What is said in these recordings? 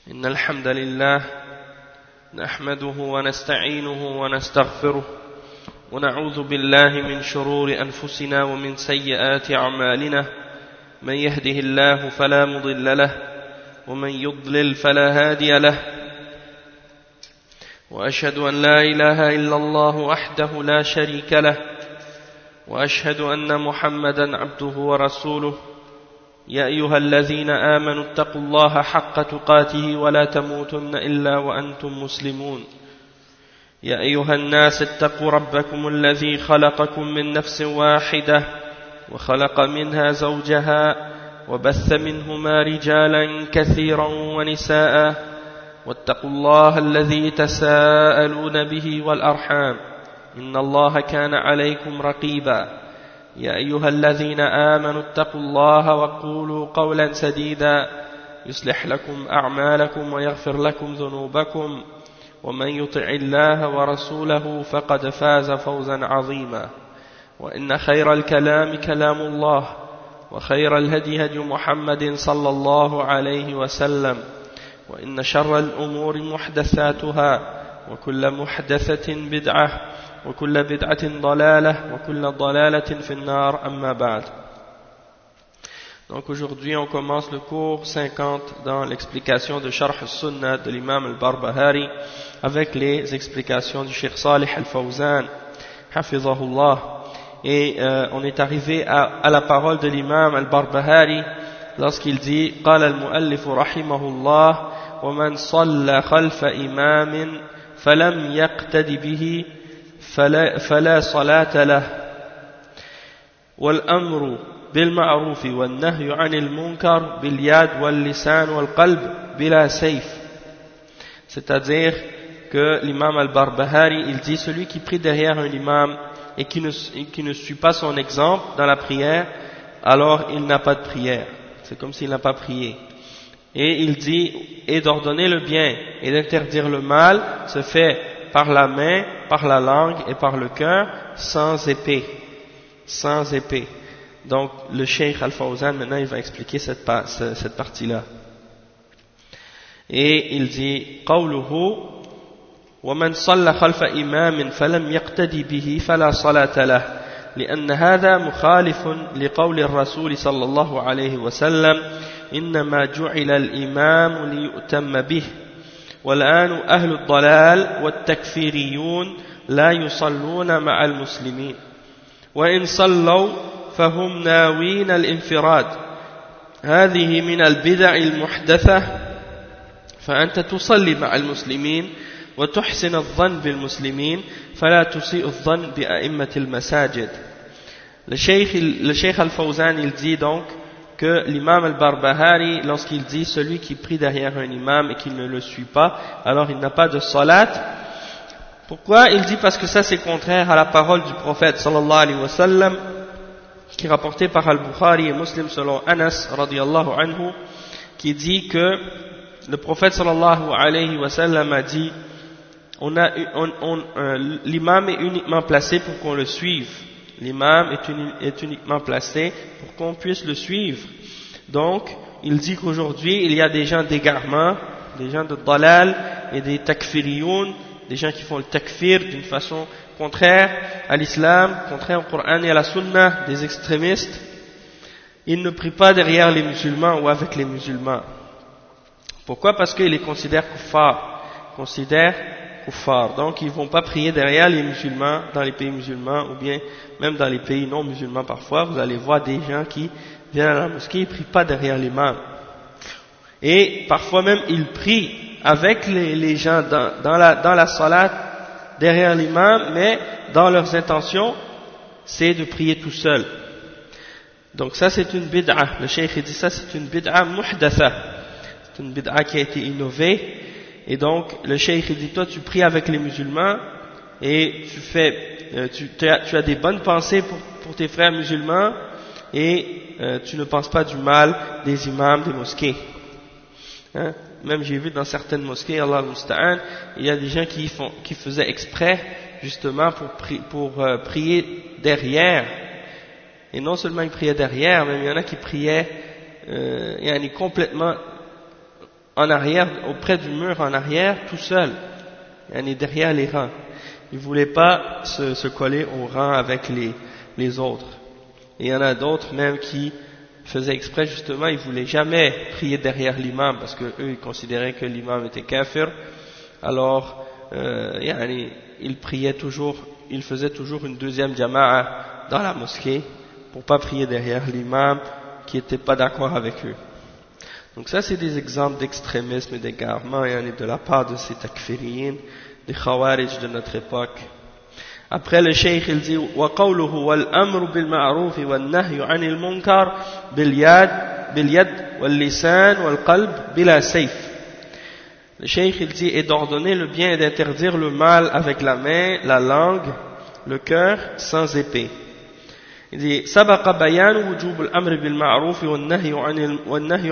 إن الحمد لله نحمده ونستعينه ونستغفره ونعوذ بالله من شرور أنفسنا ومن سيئات أعمالنا من يهده الله فلا مضل له ومن يضلل فلا هادي له وأشهد أن لا إله إلا الله وحده لا شريك له وأشهد أن محمدا عبده ورسوله يا أيها الذين آمنوا اتقوا الله حق تقاته ولا تموتن إلا وأنتم مسلمون يا أيها الناس اتقوا ربكم الذي خلقكم من نفس واحدة وخلق منها زوجها وبث منهما رجالا كثيرا ونساء واتقوا الله الذي تساءلون به والأرحام إن الله كان عليكم رقيبا يا أيها الذين آمنوا اتقوا الله وقولوا قولا سديدا يصلح لكم أعمالكم ويغفر لكم ذنوبكم ومن يطع الله ورسوله فقد فاز فوزا عظيما وإن خير الكلام كلام الله وخير الهدي هدي محمد صلى الله عليه وسلم وإن شر الأمور محدثاتها وكل محدثة بدعة وكل بدعة ضلالة وكل ضلالة في النار أما بعد. Donc aujourd'hui on commence le cours 50 dans l'explication de Sharh al-Sunnah de l'imam al-Barbahari avec les explications du Cheikh Salih al-Fawzan hafizahullah, et on est arrivé à la parole de l'imam al-Barbahari lorsqu'il dit قال المؤلف رحمه الله ومن صلى خلف إمام فلم يقتد به فلا صلاة له والأمر بالمعروف والنهي عن المنكر باليد واللسان والقلب بلا سيف. C'est-à-dire que l'imam al-Barbahari, il dit celui qui prie derrière un imam et qui ne suit pas son exemple dans la prière, alors il n'a pas de prière, c'est comme s'il n'a pas prié. Et il dit, et d'ordonner le bien et d'interdire le mal se fait par la main, par la langue et par le cœur, sans épée. Sans épée. Donc le Cheikh Al-Fawzan maintenant il va expliquer cette partie-là. Et il dit قوله ومن صلى خلف إمام فلم يقتدي به فلا صلاة له لأن هذا مخالف لقول الرسول صلى الله عليه وسلم إنما جعل الإمام ليؤتم به. والآن أهل الضلال والتكفيريون لا يصلون مع المسلمين وإن صلوا فهم ناوين الانفراد. هذه من البدع المحدثة. فأنت تصلي مع المسلمين وتحسن الظن بالمسلمين فلا تسيء الظن بأئمة المساجد. Le Cheikh Al-Fawzan il dit donc que l'imam al-Barbahari, lorsqu'il dit celui qui prie derrière un imam et qui ne le suit pas, alors il n'a pas de salat. Pourquoi? Il dit parce que ça c'est contraire à la parole du prophète sallallahu alayhi wa sallam, qui est rapporté par Al-Bukhari et Muslim selon Anas radiyallahu anhu, qui dit que le prophète sallallahu alayhi wa sallam a dit l'imam est uniquement placé pour qu'on le suive. L'imam est uniquement placé pour qu'on puisse le suivre. Donc, il dit qu'aujourd'hui, il y a des gens d'égarement, des gens de dalal et des takfiriyoun, des gens qui font le takfir d'une façon contraire à l'islam, contraire au Coran et à la Sunna, des extrémistes. Ils ne prient pas derrière les musulmans ou avec les musulmans. Pourquoi? Parce qu'ils les considèrent kuffar. Donc ils ne vont pas prier derrière les musulmans dans les pays musulmans, ou bien même dans les pays non musulmans parfois. Vous allez voir des gens qui viennent à la mosquée, ils ne prient pas derrière l'imam. Et parfois même ils prient avec les gens dans la salat derrière l'imam, mais dans leurs intentions c'est de prier tout seul. Donc ça c'est une bid'a. Le cheikh dit ça c'est une bid'a muhdatha. C'est une bid'a qui a été innovée. Et donc le cheikh dit toi tu pries avec les musulmans et tu as des bonnes pensées pour tes frères musulmans, et tu ne penses pas du mal des imams des mosquées. Hein? Même j'ai vu dans certaines mosquées, Allah al-Musta'an, il y a des gens qui faisaient exprès justement pour prier derrière. Et non seulement ils priaient derrière, mais il y en a qui priaient complètement en arrière, auprès du mur en arrière, tout seul, yani derrière les rangs. Il ne voulait pas se coller au rang avec les autres. Et il y en a d'autres même qui faisaient exprès, justement, ils ne voulaient jamais prier derrière l'imam, parce qu'eux, ils considéraient que l'imam était kafir. Alors, ils priaient toujours, ils faisaient toujours une deuxième jama'a dans la mosquée, pour pas prier derrière l'imam qui n'était pas d'accord avec eux. Donc ça, c'est des exemples d'extrémisme et d'égarement de la part de ces takfiriyin, des khawarij de notre époque. Après le cheikh il dit وَقَوْلُهُ وَالْأَمْرُ بِالْمَعْرُوفِ وَالنَّهْيُ عَنِ الْمُنْكَرِ بِالْيَدِ وَاللِّسَانِ وَالْقَلْبِ بِلَا سَيْفٍ. Le cheikh il dit et d'ordonner le bien et d'interdire le mal avec la main, la langue, le cœur, sans épée. Il dit سبق بيان وجوب الأمر بالمعروف والنهي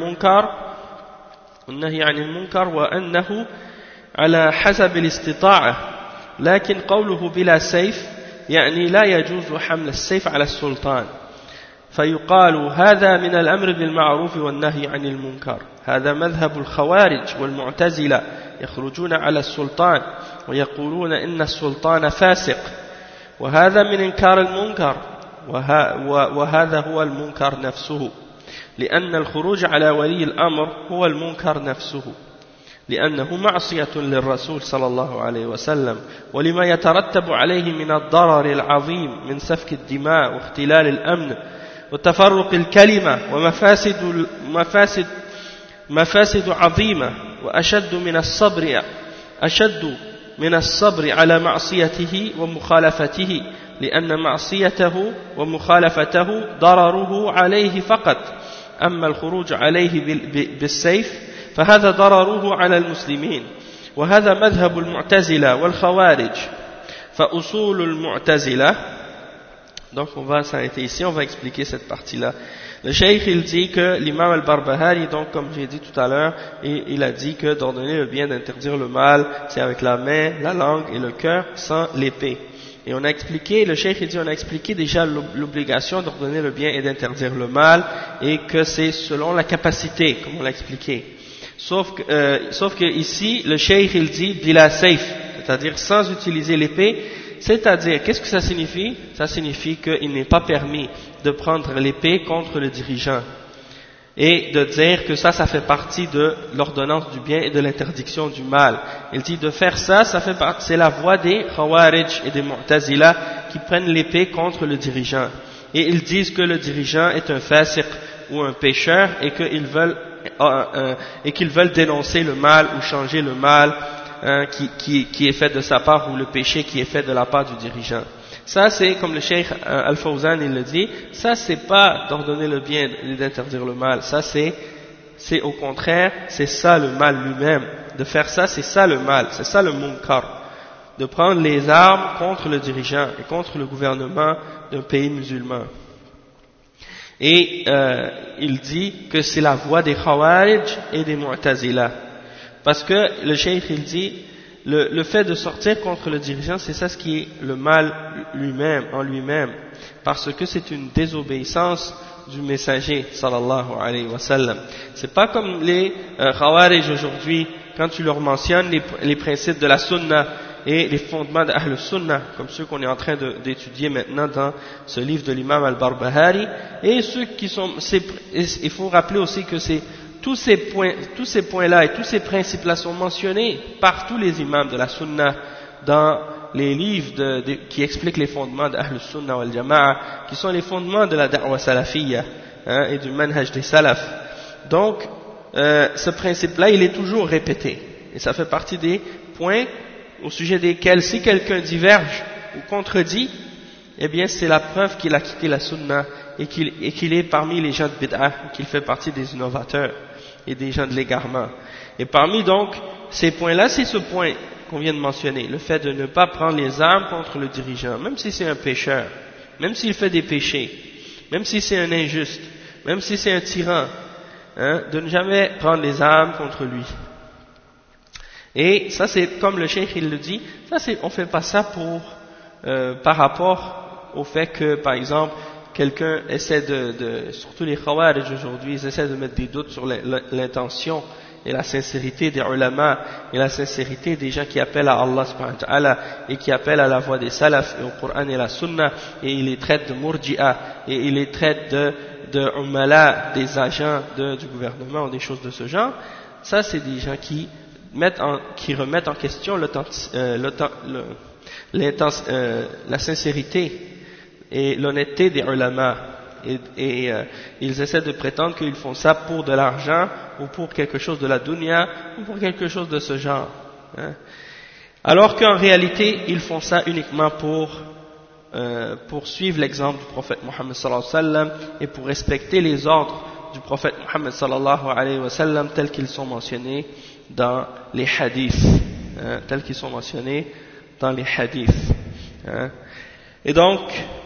عن المنكر وأنه على حسب الاستطاعة لكن قوله بلا سيف يعني لا يجوز حمل السيف على السلطان فيقال هذا من الأمر بالمعروف والنهي عن المنكر. هذا مذهب الخوارج والمعتزلة يخرجون على السلطان ويقولون إن السلطان فاسق وهذا من إنكار المنكر وهذا هو المنكر نفسه لأن الخروج على ولي الأمر هو المنكر نفسه لأنه معصية للرسول صلى الله عليه وسلم ولما يترتب عليه من الضرر العظيم من سفك الدماء واختلال الأمن وتفرق الكلمة ومفاسد عظيمة وأشد من الصبر على معصيته ومخالفته لأن معصيته ومخالفته ضرره عليه فقط أما الخروج عليه بالسيف فهذا ضرره على المسلمين وهذا مذهب المعتزلة والخوارج فأصول المعتزلة. Donc on va s'arrêter ici, on va expliquer cette partie-là. Le cheikh il dit que l'imam al-Barbahari, donc comme j'ai dit tout à l'heure, il a dit que d'ordonner le bien, d'interdire le mal, c'est avec la main, la langue et le cœur, sans l'épée. Et on a expliqué, le cheikh il dit, on a expliqué déjà l'obligation d'ordonner le bien et d'interdire le mal, et que c'est selon la capacité, comme on l'a expliqué. Sauf que ici, le cheikh il dit bila sayf, c'est-à-dire sans utiliser l'épée, c'est-à-dire, qu'est-ce que ça signifie? Ça signifie qu'il n'est pas permis de prendre l'épée contre le dirigeant. Et de dire que ça fait partie de l'ordonnance du bien et de l'interdiction du mal. Il dit de faire ça fait partie, c'est la voie des Khawarij et des Mu'tazila qui prennent l'épée contre le dirigeant. Et ils disent que le dirigeant est un fasiq ou un pécheur et qu'ils veulent dénoncer le mal ou changer le mal qui est fait de sa part ou le péché qui est fait de la part du dirigeant. Ça c'est comme le cheikh Al-Fawzan il le dit, ça c'est pas d'ordonner le bien et d'interdire le mal, ça c'est au contraire, c'est ça le mal lui-même, de faire ça c'est ça le mal, c'est ça le munkar, de prendre les armes contre le dirigeant et contre le gouvernement d'un pays musulman. Et il dit que c'est la voie des Khawarij et des Mu'tazila. Parce que le cheikh il dit, le fait de sortir contre le dirigeant, c'est ça ce qui est le mal en lui-même. Parce que c'est une désobéissance du messager, sallallahu alayhi wa sallam. C'est pas comme les Khawarij aujourd'hui, quand tu leur mentionnes les principes de la Sunna et les fondements de Ahl Sunnah, comme ceux qu'on est en train d'étudier maintenant dans ce livre de l'imam al-Barbahari, et ceux qui sont, il faut rappeler aussi que tous ces points-là et tous ces principes-là sont mentionnés par tous les imams de la Sunna dans les livres qui expliquent les fondements de Ahl Sunnah wal Jama'a, qui sont les fondements de la da'wa salafiyya et du manhaj des salaf. Donc, ce principe-là, il est toujours répété. Et ça fait partie des points au sujet desquels, si quelqu'un diverge ou contredit, eh bien c'est la preuve qu'il a quitté la Sunna et qu'il est parmi les gens de bid'ah, qu'il fait partie des innovateurs et des gens de l'égarement. Et parmi donc ces points-là, c'est ce point qu'on vient de mentionner, le fait de ne pas prendre les armes contre le dirigeant, même si c'est un pécheur, même s'il fait des péchés, même si c'est un injuste, même si c'est un tyran, de ne jamais prendre les armes contre lui. Et ça c'est comme le cheikh il le dit, on fait pas ça par rapport au fait que par exemple quelqu'un essaie surtout les Khawarij aujourd'hui, ils essaient de mettre des doutes sur l'intention et la sincérité des ulama et la sincérité des gens qui appellent à Allah subhanahu wa ta'ala et qui appellent à la voie des salaf et au Coran et la sunna, et il les traite de murji'a et il les traite de umala, des agents du gouvernement ou des choses de ce genre. Ça, c'est des gens qui remettent en question la sincérité et l'honnêteté des ulama, et ils essaient de prétendre qu'ils font ça pour de l'argent ou pour quelque chose de la dunya ou pour quelque chose de ce genre, hein. Alors qu'en réalité ils font ça uniquement pour suivre l'exemple du prophète Mohammed sallallahu alayhi wa sallam et pour respecter les ordres du prophète Mohammed sallallahu alayhi wa sallam tels qu'ils sont mentionnés dans les hadiths, hein, hein. Et donc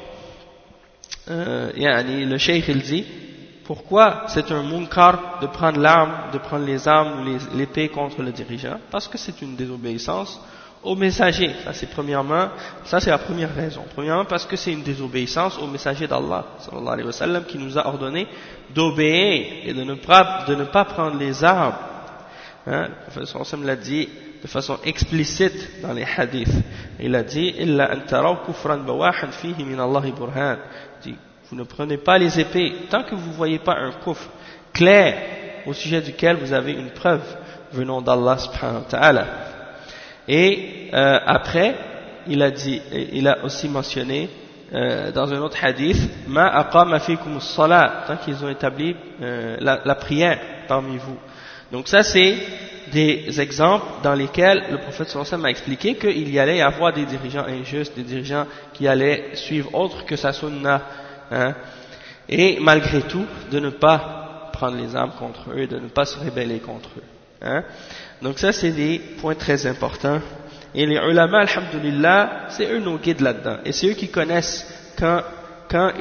le cheikh il dit, pourquoi c'est un munkar de prendre les armes ou l'épée contre le dirigeant? Parce que c'est une désobéissance au messager. Ça c'est la première raison. Premièrement, parce que c'est une désobéissance au messager d'Allah sallallahu alayhi wa sallam, qui nous a ordonné d'obéir et de ne pas prendre les armes, hein. Le prophète sallallahu alayhi wa sallam l'a dit de façon explicite dans les hadiths. Il a dit illa an taraw kufran bawahan fihi min Allahi burhan. Vous ne prenez pas les épées tant que vous ne voyez pas un kufr clair au sujet duquel vous avez une preuve venant d'Allah subhanahu wa ta'ala. Et après il a aussi mentionné dans un autre hadith ma aqama fikum as-salat, tant qu'ils ont établi la prière parmi vous. Donc ça c'est des exemples dans lesquels le prophète sallallahu alayhi wa sallam a expliqué qu'il y allait y avoir des dirigeants injustes, des dirigeants qui allaient suivre autre que sa sunna, hein, et malgré tout de ne pas prendre les armes contre eux, de ne pas se rebeller contre eux, hein. Donc ça c'est des points très importants, et les ulama, alhamdulillah, c'est eux nos guides là-dedans, et c'est eux qui connaissent quand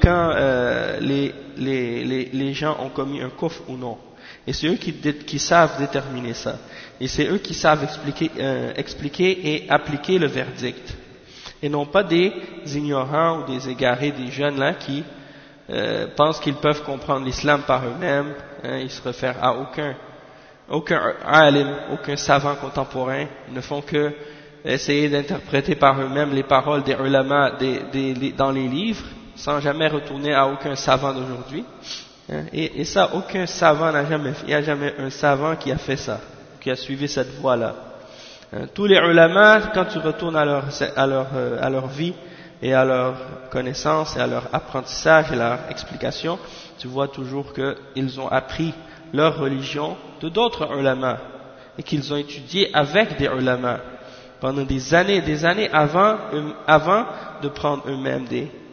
les gens ont commis un kufr ou non, et c'est eux qui savent déterminer ça, et c'est eux qui savent expliquer et appliquer le verdict, et non pas des ignorants ou des égarés, des jeunes là qui pensent qu'ils peuvent comprendre l'islam par eux-mêmes, hein. Ils se réfèrent à aucun alim, aucun savant contemporain. Ils ne font que essayer d'interpréter par eux-mêmes les paroles des ulama dans les livres, sans jamais retourner à aucun savant d'aujourd'hui, hein. Et ça, aucun savant il n'y a jamais un savant qui a fait ça, qui a suivi cette voie-là. Tous les ulama, quand tu retournes à leur vie et à leur connaissance et à leur apprentissage et à leur explication, tu vois toujours qu'ils ont appris leur religion de d'autres ulama et qu'ils ont étudié avec des ulama pendant des années avant de prendre eux-mêmes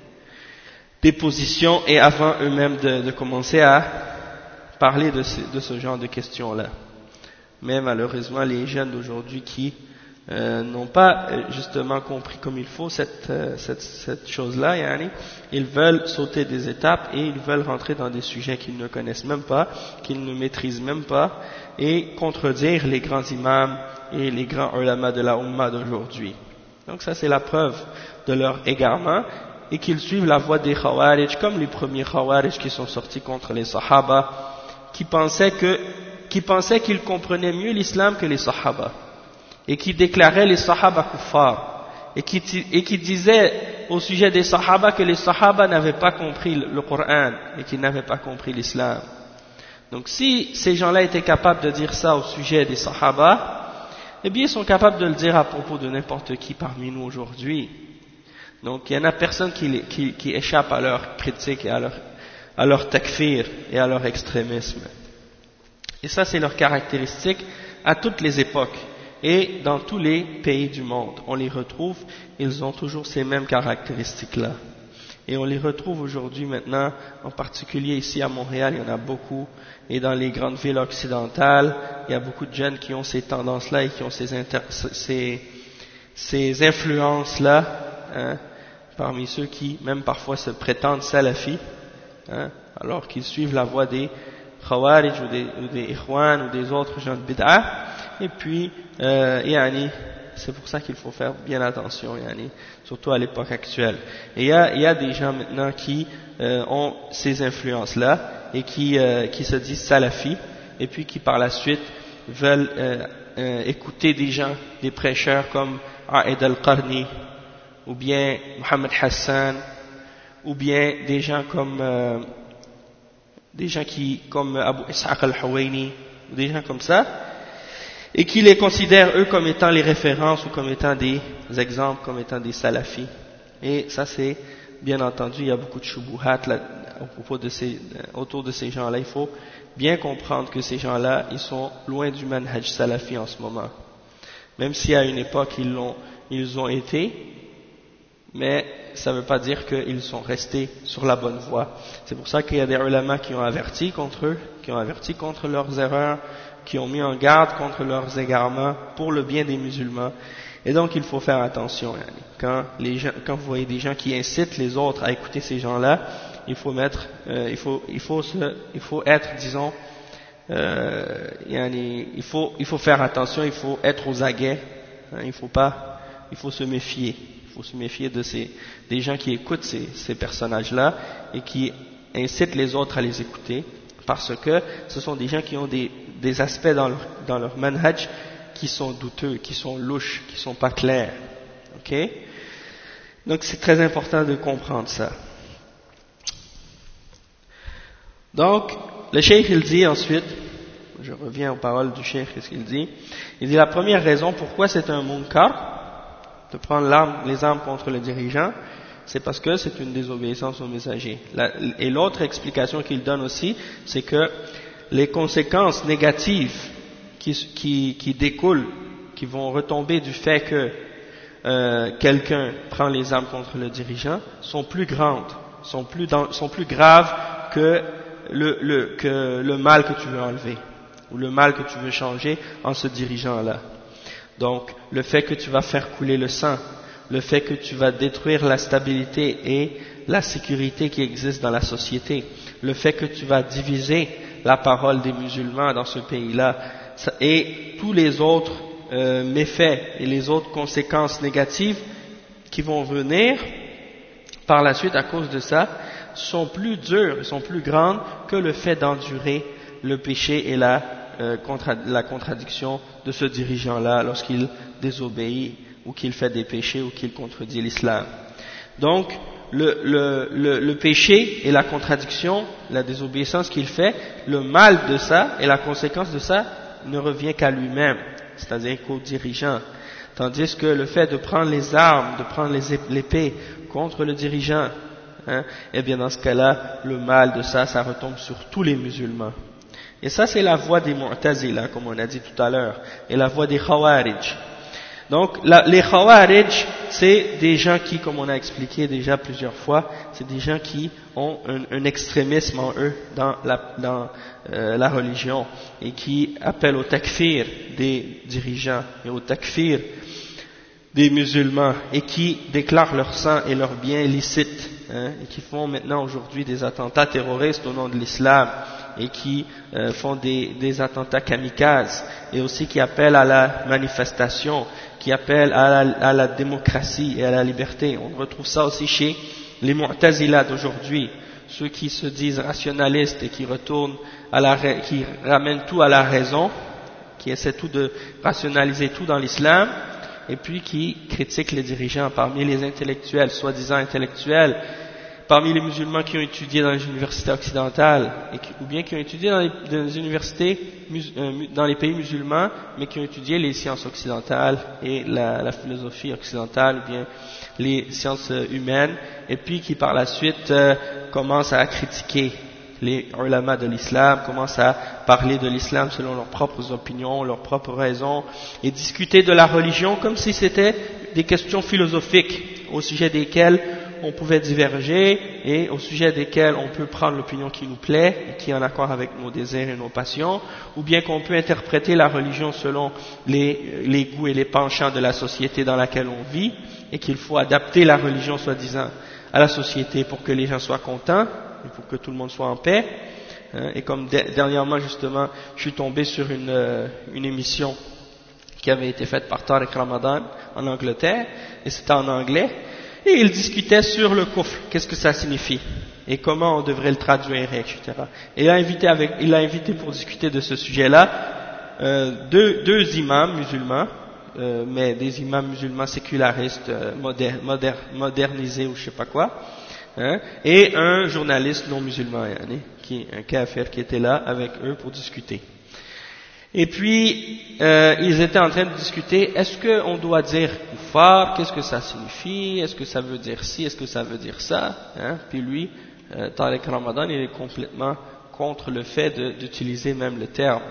des positions et avant eux-mêmes de commencer à parler de ce genre de questions-là. Mais malheureusement, les jeunes d'aujourd'hui qui n'ont pas justement compris comme il faut cette chose-là, ils veulent sauter des étapes et ils veulent rentrer dans des sujets qu'ils ne connaissent même pas, qu'ils ne maîtrisent même pas, et contredire les grands imams et les grands ulama de la Ummah d'aujourd'hui. Donc ça c'est la preuve de leur égarement, et qu'ils suivent la voie des Khawarij, comme les premiers Khawarij qui sont sortis contre les Sahaba, qui pensaient qu'ils comprenaient mieux l'islam que les Sahaba, et qui déclaraient les Sahaba kuffar, et qui disaient au sujet des Sahaba que les Sahaba n'avaient pas compris le Coran et qu'ils n'avaient pas compris l'islam. Donc si ces gens-là étaient capables de dire ça au sujet des Sahaba, eh bien ils sont capables de le dire à propos de n'importe qui parmi nous aujourd'hui. Donc il n'y en a personne qui échappe à leur critique et à leur takfir et à leur extrémisme. Et ça c'est leur caractéristique à toutes les époques et dans tous les pays du monde. On les retrouve, ils ont toujours ces mêmes caractéristiques-là. Et on les retrouve aujourd'hui maintenant, en particulier ici à Montréal, il y en a beaucoup, et dans les grandes villes occidentales, il y a beaucoup de jeunes qui ont ces tendances-là et qui ont ces influences-là, hein, parmi ceux qui même parfois se prétendent salafis, hein, alors qu'ils suivent la voie des Khawarij ou des Ikhwan ou des autres gens de bid'ah. Et puis, c'est pour ça qu'il faut faire bien attention, surtout à l'époque actuelle. Et il y a des gens maintenant qui ont ces influences-là et qui se disent salafis, et puis qui par la suite veulent écouter des gens, des prêcheurs comme A'id al-Qarni, ou bien Mohamed Hassan, ou bien des gens comme Abu Ishaq al-Huwaini, ou des gens comme ça, et qui les considèrent eux comme étant les références ou comme étant des exemples, comme étant des salafis. Et ça c'est, bien entendu, il y a beaucoup de shubuhat là, autour de ces gens-là. Il faut bien comprendre que ces gens-là, ils sont loin du manhaj salafi en ce moment. Même si à une époque ils ont été, mais ça ne veut pas dire qu'ils sont restés sur la bonne voie. C'est pour ça qu'il y a des ulama qui ont averti contre eux, qui ont averti contre leurs erreurs, qui ont mis en garde contre leurs égarements pour le bien des musulmans. Et donc il faut faire attention. Quand vous voyez des gens qui incitent les autres à écouter ces gens-là, il faut être, disons, il faut faire attention, il faut être aux aguets. Il faut se méfier. Il faut se méfier des gens qui écoutent ces personnages-là et qui incitent les autres à les écouter, parce que ce sont des gens qui ont des aspects dans leur manhaj qui sont douteux, qui sont louches, qui sont pas clairs. Ok? Donc c'est très important de comprendre ça. Donc le cheikh il dit ensuite, je reviens aux paroles du cheikh, qu'est-ce qu'il dit? Il dit la première raison pourquoi c'est un munkar de prendre les armes contre le dirigeant, c'est parce que c'est une désobéissance au messager. Et l'autre explication qu'il donne aussi, c'est que les conséquences négatives qui découlent, qui vont retomber du fait que quelqu'un prend les armes contre le dirigeant, sont plus grandes, sont plus graves que le mal que tu veux enlever, ou le mal que tu veux changer en ce dirigeant-là. Donc, le fait que tu vas faire couler le sang, le fait que tu vas détruire la stabilité et la sécurité qui existe dans la société, le fait que tu vas diviser la parole des musulmans dans ce pays-là, et tous les autres méfaits et les autres conséquences négatives qui vont venir par la suite à cause de ça, sont plus dures, sont plus grandes que le fait d'endurer le péché et la contradiction de ce dirigeant-là lorsqu'il désobéit ou qu'il fait des péchés ou qu'il contredit l'islam. Donc, le péché et la contradiction, la désobéissance qu'il fait, le mal de ça et la conséquence de ça ne revient qu'à lui-même, c'est-à-dire qu'au dirigeant. Tandis que le fait de prendre les armes, de prendre l'épée contre le dirigeant, eh bien dans ce cas-là, le mal de ça retombe sur tous les musulmans. Et ça c'est la voie des Mu'tazila, comme on a dit tout à l'heure, et la voie des Khawarij. Donc les Khawarij, c'est des gens qui, comme on a expliqué déjà plusieurs fois, c'est des gens qui ont un extrémisme en eux dans la religion et qui appellent au takfir des dirigeants et au takfir des musulmans et qui déclarent leur sang et leurs biens licites, et qui font maintenant aujourd'hui des attentats terroristes au nom de l'islam et qui font des attentats kamikazes et aussi qui appellent à la manifestation, qui appellent à la démocratie et à la liberté. On retrouve ça aussi chez les Mu'tazila d'aujourd'hui, ceux qui se disent rationalistes et qui qui ramènent tout à la raison, qui essaient tout de rationaliser tout dans l'islam, et puis qui critiquent les dirigeants parmi les intellectuels, soi-disant intellectuels, parmi les musulmans qui ont étudié dans les universités occidentales, ou bien qui ont étudié dans les universités dans les pays musulmans, mais qui ont étudié les sciences occidentales et la philosophie occidentale, ou bien les sciences humaines, et puis qui par la suite commencent à critiquer les ulama de l'islam, commencent à parler de l'islam selon leurs propres opinions, leurs propres raisons, et discuter de la religion comme si c'était des questions philosophiques au sujet desquelles on pouvait diverger et au sujet desquels on peut prendre l'opinion qui nous plaît et qui est en accord avec nos désirs et nos passions, ou bien qu'on peut interpréter la religion selon les goûts et les penchants de la société dans laquelle on vit, et qu'il faut adapter la religion soi-disant à la société pour que les gens soient contents et pour que tout le monde soit en paix. Et comme dernièrement justement je suis tombé sur une émission qui avait été faite par Tariq Ramadan en Angleterre, et c'était en anglais, et il discutait sur le kufr, qu'est-ce que ça signifie et comment on devrait le traduire, etc. Et il l'a invité pour discuter de ce sujet-là deux imams musulmans, mais des imams musulmans sécularistes, modernisés ou je sais pas quoi, et un journaliste non musulman, un kafir qui était là avec eux pour discuter. Et puis, ils étaient en train de discuter, est-ce qu'on doit dire kuffar, qu'est-ce que ça signifie, est-ce que ça veut dire ci, est-ce que ça veut dire ça, Puis lui, Tariq Ramadan, il est complètement contre le fait d'utiliser même le terme.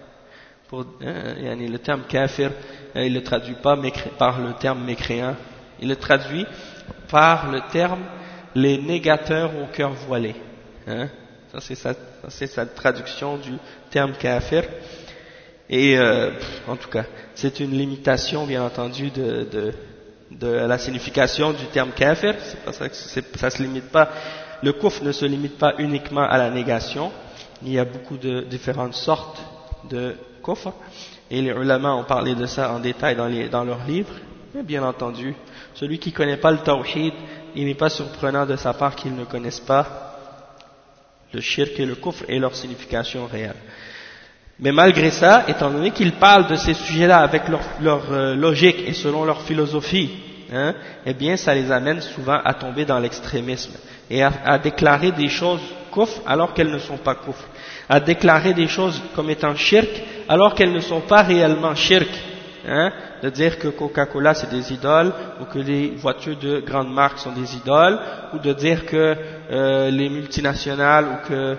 Le terme kafir, il le traduit pas par le terme mécréant, il le traduit par le terme les négateurs au cœur voilé. Ça c'est sa traduction du terme kafir. Et en tout cas, c'est une limitation bien entendu de la signification du terme kafir. C'est pas ça que ça se limite pas. Le kufr ne se limite pas uniquement à la négation. Il y a beaucoup de différentes sortes de kufr. Et les ulama ont parlé de ça en détail dans leurs livres. Mais bien entendu, celui qui ne connaît pas le tawhid, il n'est pas surprenant de sa part qu'il ne connaisse pas le shirk et le kufr et leur signification réelle. Mais malgré ça, étant donné qu'ils parlent de ces sujets-là avec leur logique et selon leur philosophie, eh bien ça les amène souvent à tomber dans l'extrémisme et à déclarer des choses kufr alors qu'elles ne sont pas kufr, à déclarer des choses comme étant shirk alors qu'elles ne sont pas réellement shirk, de dire que Coca-Cola c'est des idoles ou que les voitures de grandes marques sont des idoles, ou de dire que les multinationales ou que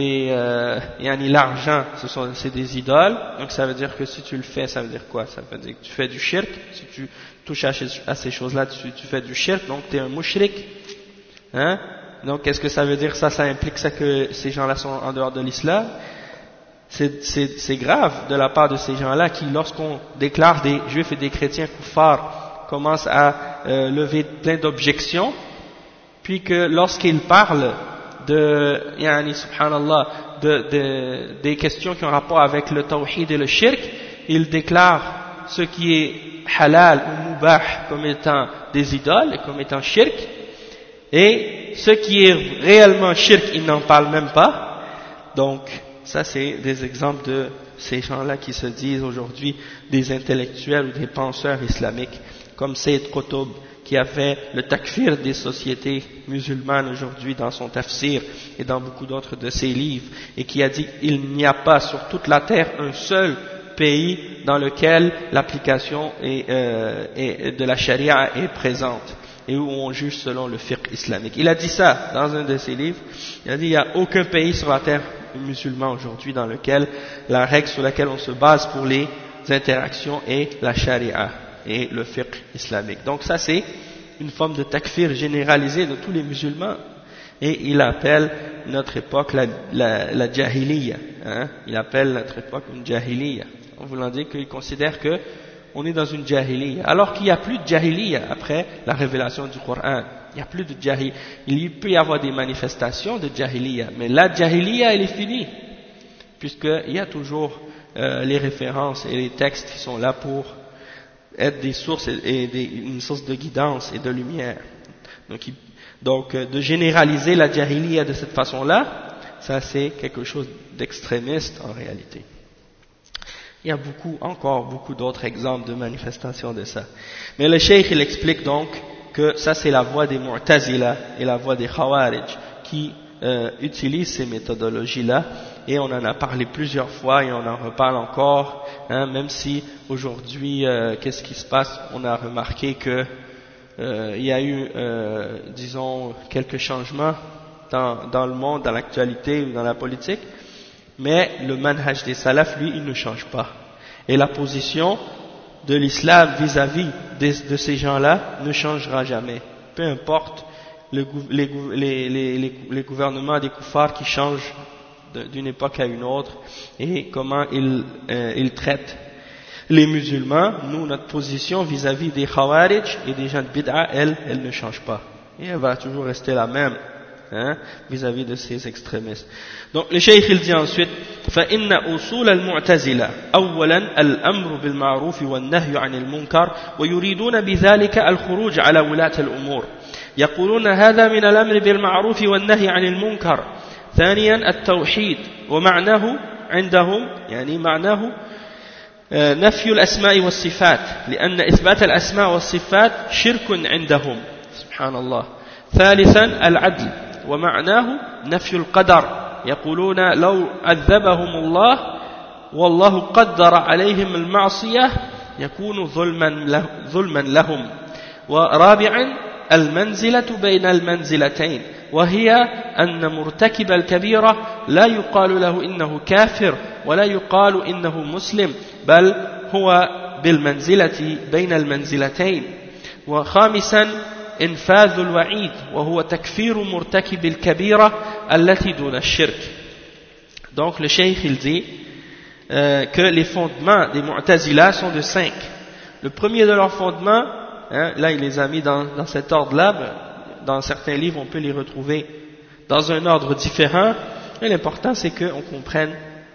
l'argent c'est des idoles. Donc ça veut dire que si tu le fais, ça veut dire quoi? Ça veut dire que tu fais du shirk. Si tu touches à ces choses-là, tu fais du shirk, donc tu es un mushrik. Donc qu'est-ce que ça veut dire? Ça implique ça que ces gens-là sont en dehors de l'islam. C'est grave de la part de ces gens-là qui, lorsqu'on déclare des juifs et des chrétiens kuffar, commencent à lever plein d'objections, puis que lorsqu'ils parlent subhanallah, des questions qui ont rapport avec le tawhid et le shirk, ils déclarent ce qui est halal ou mubah comme étant des idoles et comme étant shirk, et ce qui est réellement shirk, ils n'en parlent même pas. Donc ça c'est des exemples de ces gens-là qui se disent aujourd'hui des intellectuels ou des penseurs islamiques, comme Sayyid Qutb, qui a fait le takfir des sociétés musulmanes aujourd'hui dans son tafsir et dans beaucoup d'autres de ses livres, et qui a dit il n'y a pas sur toute la terre un seul pays dans lequel l'application de la charia est présente et où on juge selon le fiqh islamique. Il a dit ça dans un de ses livres. Il a dit il n'y a aucun pays sur la terre musulman aujourd'hui dans lequel la règle sur laquelle on se base pour les interactions est la charia et le fiqh islamique. Donc ça c'est une forme de takfir généralisé de tous les musulmans, et il appelle notre époque la jahiliya, il appelle notre époque une jahiliya, en voulant dire qu'il considère que on est dans une jahiliya, alors qu'il n'y a plus de jahiliya après la révélation du Coran. Il n'y a plus de jahiliya. Il peut y avoir des manifestations de jahiliya, mais la jahiliya elle est finie, puisqu'il y a toujours les références et les textes qui sont là pour être des sources une source de guidance et de lumière. Donc de généraliser la jahiliya de cette façon-là, ça c'est quelque chose d'extrémiste en réalité. Il y a encore beaucoup d'autres exemples de manifestations de ça. Mais le cheikh il explique donc que ça c'est la voie des Mu'tazila et la voie des Khawarij qui utilisent ces méthodologies-là, et on en a parlé plusieurs fois et on en reparle encore, même si aujourd'hui qu'est-ce qui se passe? On a remarqué que il y a eu disons quelques changements dans le monde, dans l'actualité ou dans la politique, mais le manhaj des salaf lui il ne change pas, et la position de l'islam vis-à-vis de ces gens-là ne changera jamais, peu importe les gouvernements des kuffars qui changent d'une époque à une autre et comment ils traitent les musulmans. Nous, notre position vis-à-vis des Khawarij et des gens de bid'a, elle ne change pas, et elle va toujours rester la même vis-à-vis de ces extrémistes. Donc le cheikh il dit ensuite فإن أصول المعتزلة أولا الأمر بالمعروف والنهي عن المنكر ويريدون بذلك الخروج على ولاة الأمور يقولون هذا من الأمر بالمعروف والنهي عن المنكر. ثانيا التوحيد ومعناه عندهم يعني معناه نفي الأسماء والصفات لأن إثبات الأسماء والصفات شرك عندهم سبحان الله. ثالثا العدل ومعناه نفي القدر يقولون لو عذبهم الله والله قدر عليهم المعصية يكون ظلما لهم. ورابعا المنزلة بين المنزلتين وهي أن مرتكب الكبيرة لا يقال له إنه كافر ولا يقال إنه مسلم بل هو بالمنزلة بين المنزلتين. وخامسا إنفاذ الوعيد وهو تكفير مرتكب الكبيرة التي دون الشرك. Donc le cheikh il dit que les fondements des Mu'tazila sont de 5. Le premier de leurs fondements, là il les a mis dans cet ordre-là, dans certains livres on peut les retrouver dans un ordre différent, mais l'important c'est qu'on comprenne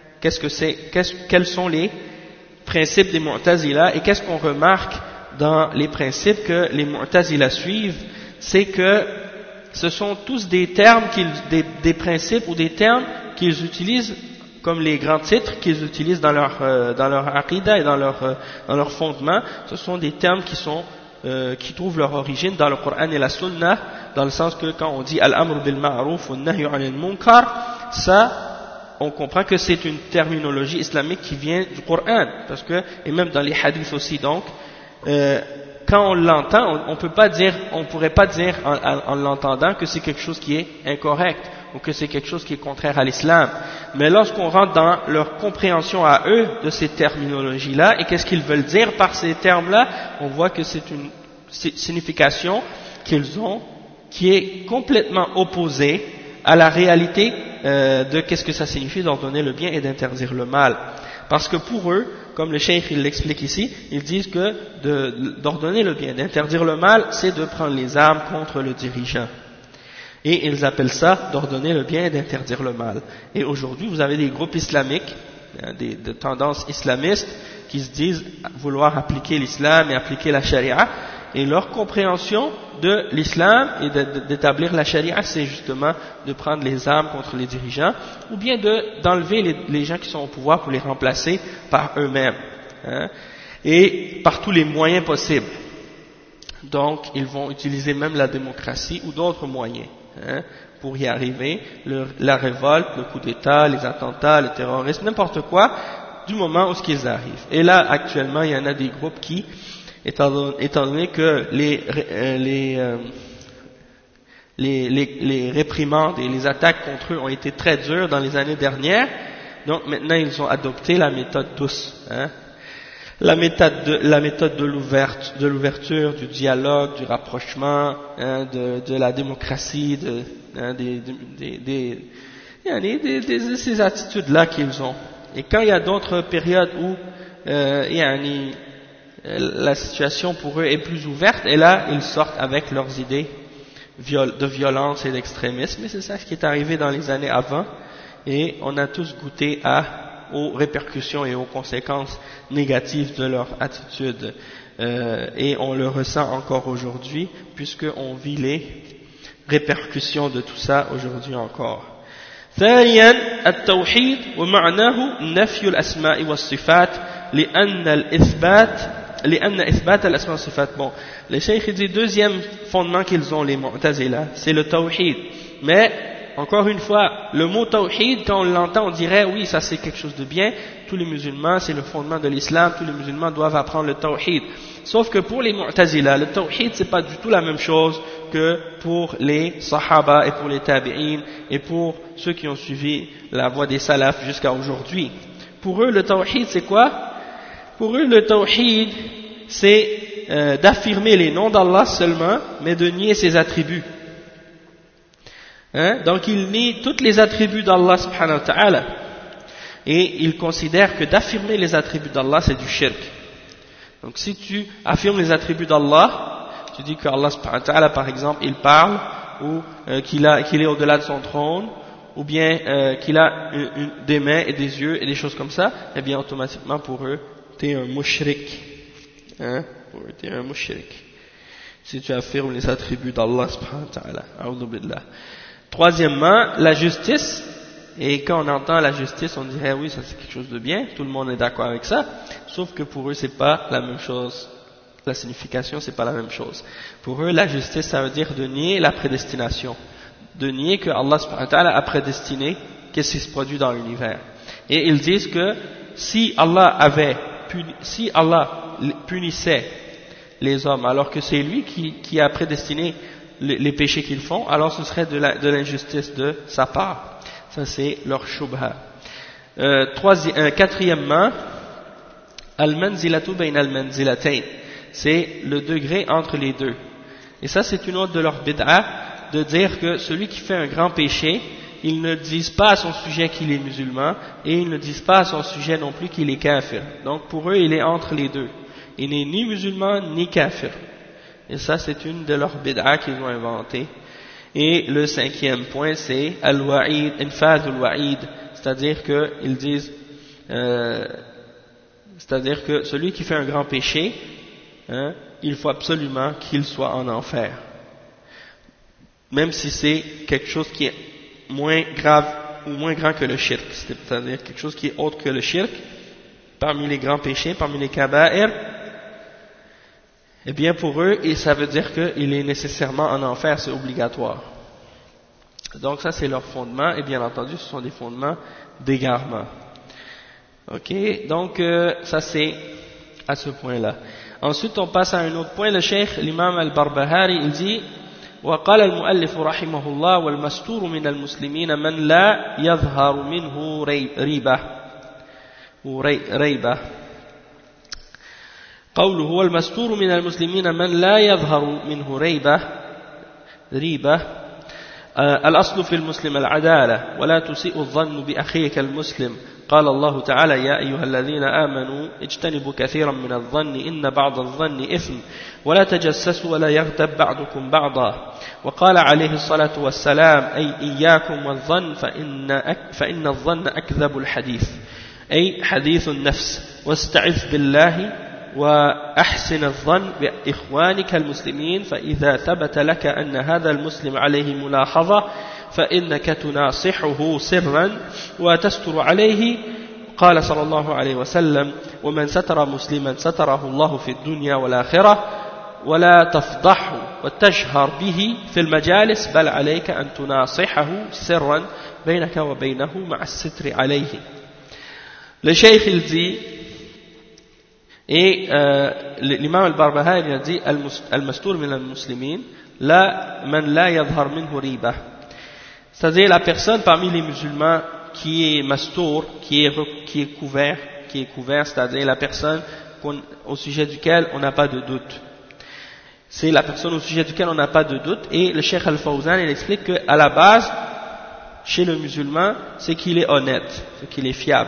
quels sont les principes des Mu'tazila et qu'est-ce qu'on remarque dans les principes que les Mu'tazila suivent, c'est que ce sont tous des termes, des principes ou des termes qu'ils utilisent comme les grands titres qu'ils utilisent dans leur aqidah et dans leur fondement. Ce sont des termes qui trouvent leur origine dans le Coran et la Sunna, dans le sens que quand on dit al-amr bil ma'ruf wa an-nahy 'anil munkar, ça on comprend que c'est une terminologie islamique qui vient du Coran, parce que et même dans les hadiths aussi. Donc quand on l'entend, on pourrait pas dire en l'entendant que c'est quelque chose qui est incorrect ou que c'est quelque chose qui est contraire à l'islam. Mais lorsqu'on rentre dans leur compréhension à eux de ces terminologies-là et qu'est-ce qu'ils veulent dire par ces termes-là, on voit que c'est une signification qu'ils ont qui est complètement opposée à la réalité de qu'est-ce que ça signifie d'ordonner le bien et d'interdire le mal. Parce que pour eux, comme le cheikh il l'explique ici, ils disent que d'ordonner le bien, d'interdire le mal, c'est de prendre les armes contre le dirigeant. Et ils appellent ça d'ordonner le bien et d'interdire le mal. Et aujourd'hui, vous avez des groupes islamiques, de tendances islamistes, qui se disent vouloir appliquer l'islam et appliquer la charia. Et leur compréhension de l'islam et d'établir la charia, c'est justement de prendre les armes contre les dirigeants, ou bien d'enlever les gens qui sont au pouvoir pour les remplacer par eux-mêmes, et par tous les moyens possibles. Donc, ils vont utiliser même la démocratie ou d'autres moyens pour y arriver, la révolte, le coup d'État, les attentats, le terrorisme, n'importe quoi, du moment où ce qu'ils arrivent. Et là, actuellement, il y en a des groupes qui, étant donné que les réprimandes et les attaques contre eux ont été très dures dans les années dernières, donc maintenant ils ont adopté la méthode douce, la méthode de l'ouverture, du dialogue, du rapprochement, de la démocratie, ces attitudes-là qu'ils ont. Et quand il y a d'autres périodes où la situation pour eux est plus ouverte, et là ils sortent avec leurs idées de violence et d'extrémisme. Et c'est ça ce qui est arrivé dans les années avant, et on a tous goûté aux répercussions et aux conséquences négatives de leur attitude, et on le ressent encore aujourd'hui puisqu'on vit les répercussions de tout ça aujourd'hui encore. ثانيا التوحيد ومعناه نفي الأسماء والصفات لأن إثبات الأسماء والصفات. Bon, le cheikh dit deuxième fondement qu'ils ont les Mu'tazila, c'est le tawhid. Mais encore une fois, le mot tawhid, quand on l'entend, on dirait oui, ça c'est quelque chose de bien. Tous les musulmans, c'est le fondement de l'islam. Tous les musulmans doivent apprendre le tawhid. Sauf que pour les Mu'tazila, le tawhid c'est pas du tout la même chose que pour les sahaba et pour les tabi'in et pour ceux qui ont suivi la voie des salafs jusqu'à aujourd'hui. Pour eux, le tawhid c'est quoi? Pour eux, le tawhid c'est d'affirmer les noms d'Allah seulement, mais de nier ses attributs. Donc ils nient tous les attributs d'Allah subhanahu wa ta'ala, et ils considèrent que d'affirmer les attributs d'Allah c'est du shirk. Donc si tu affirmes les attributs d'Allah, tu dis qu'Allah subhanahu wa ta'ala par exemple il parle, ou qu'il est au-delà de son trône, ou bien qu'il a des mains et des yeux et des choses comme ça, eh bien automatiquement pour eux t'es un mushrik. Pour eux t'es un mushrik si tu affirmes les attributs d'Allah subhanahu wa ta'ala. A'udhu billah. Troisièmement, la justice Et quand on entend la justice, on dirait oui, ça c'est quelque chose de bien, tout le monde est d'accord avec ça, sauf que pour eux c'est pas la même chose. La signification c'est pas la même chose. Pour eux la justice ça veut dire de nier la prédestination, de nier que Allah subhanahu wa ta'ala a prédestiné qu'est-ce qui se produit dans l'univers. Et ils disent que si Allah punissait les hommes alors que c'est lui qui a prédestiné les péchés qu'ils font, alors ce serait de l'injustice de sa part. Ça c'est leur shubha. Quatrièmement, al-manzilatu bayna al-manzilatayn, c'est le degré entre les deux. Et ça c'est une autre de leurs bid'a, de dire que celui qui fait un grand péché, ils ne disent pas à son sujet qu'il est musulman, et ils ne disent pas à son sujet non plus qu'il est kafir. Donc pour eux il est entre les deux. Il n'est ni musulman ni kafir. Et ça c'est une de leurs bid'a qu'ils ont inventé. Et le cinquième point c'est al-wa'id, infadh al-wa'id, c'est-à-dire qu'ils disent, c'est-à-dire que celui qui fait un grand péché, il faut absolument qu'il soit en enfer. Même si c'est quelque chose qui est moins grave ou moins grand que le shirk, c'est-à-dire quelque chose qui est autre que le shirk, parmi les grands péchés, parmi les kaba'ir, eh bien pour eux, et ça veut dire qu'il est nécessairement en enfer, c'est obligatoire. Donc ça c'est leur fondement, et bien entendu ce sont des fondements d'égarement. Ok, donc ça c'est à ce point-là. Ensuite on passe à un autre point, le cheikh, l'imam al-Barbahari, il dit وقال المؤلف رحمه الله والمستور من المسلمين من لا يظهر منه ريبة قوله والمستور من المسلمين من لا يظهر منه ريبة الأصل في المسلم العدالة ولا تسيء الظن بأخيك المسلم قال الله تعالى يا أيها الذين آمنوا اجتنبوا كثيرا من الظن إن بعض الظن إثم ولا تجسسوا ولا يغتب بعضكم بعضا وقال عليه الصلاة والسلام أي إياكم والظن فإن الظن أكذب الحديث أي حديث النفس واستعذ بالله وأحسن الظن بإخوانك المسلمين فإذا ثبت لك أن هذا المسلم عليه ملاحظة فإنك تناصحه سرا وتستر عليه قال صلى الله عليه وسلم ومن ستر مسلما ستره الله في الدنيا والآخرة ولا تفضحه وتجهر به في المجالس بل عليك أن تناصحه سرا بينك وبينه مع الستر عليه. Le cheikh il dit, et l'imam al-Barbahari il a dit al-mastur min al-muslimin la man la yadhhar minhu riba, c'est-à-dire la personne parmi les musulmans qui est mastour, qui est couvert, c'est-à-dire la personne au sujet duquel on n'a pas de doute. C'est la personne au sujet duquel on n'a pas de doute, et le cheikh al-Fawzan il explique qu'à la base chez le musulman c'est qu'il est honnête, c'est qu'il est fiable.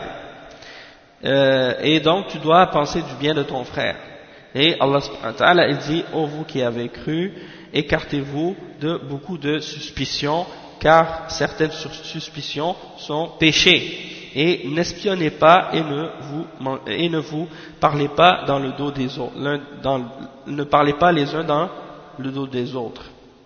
Et donc tu dois penser du bien de ton frère. Et Allah subhanahu wa ta'ala il dit ô vous qui avez cru, écartez-vous de beaucoup de suspicions, car certaines suspicions sont péchés. Et n'espionnez pas et ne vous parlez pas dans le dos des autres, ne parlez pas les uns dans le dos des autres.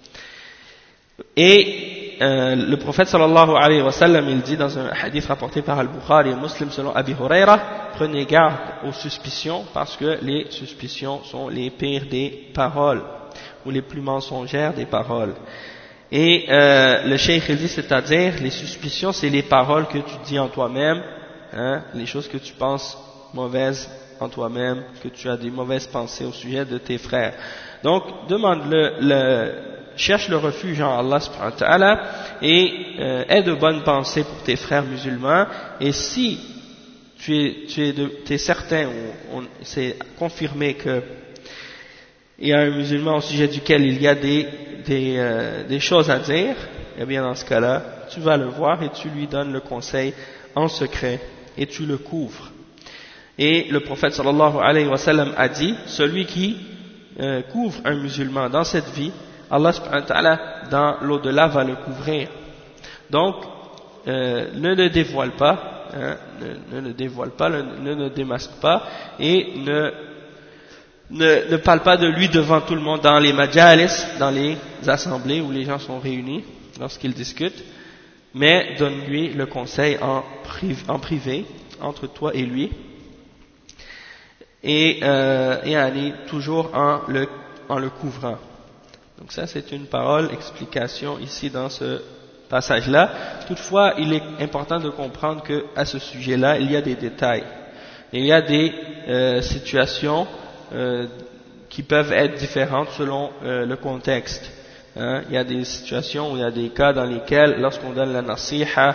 Et le prophète sallallahu alayhi wa sallam il dit dans un hadith rapporté par Al-Bukhari et Muslim selon Abi Huraira, prenez garde aux suspicions parce que les suspicions sont les pires des paroles ou les plus mensongères des paroles. Et le cheikh il dit, c'est-à-dire les suspicions c'est les paroles que tu dis en toi-même, les choses que tu penses mauvaises en toi-même, que tu as des mauvaises pensées au sujet de tes frères. Donc cherche le refuge en Allah subhanahu wa ta'ala et aie de bonnes pensées pour tes frères musulmans, et si tu es certain ou c'est confirmé que il y a un musulman au sujet duquel il y a des choses à dire, eh bien dans ce cas-là tu vas le voir et tu lui donnes le conseil en secret et tu le couvres. Et le prophète sallallahu alayhi wa sallam a dit, celui qui couvre un musulman dans cette vie, Allah subhanahu wa ta'ala dans l'au-delà va le couvrir. Donc ne le dévoile pas, ne le dévoile pas, ne le démasque pas, et ne parle pas de lui devant tout le monde dans les majalis, dans les assemblées où les gens sont réunis lorsqu'ils discutent. mais donne-lui le conseil en privé, entre toi et lui, et toujours en le couvrant. Donc ça c'est une explication ici dans ce passage-là. Toutefois, il est important de comprendre que à ce sujet-là, il y a des détails. Il y a des situations qui peuvent être différentes selon le contexte. Il y a des situations où il y a des cas dans lesquels, lorsqu'on donne la nasiha,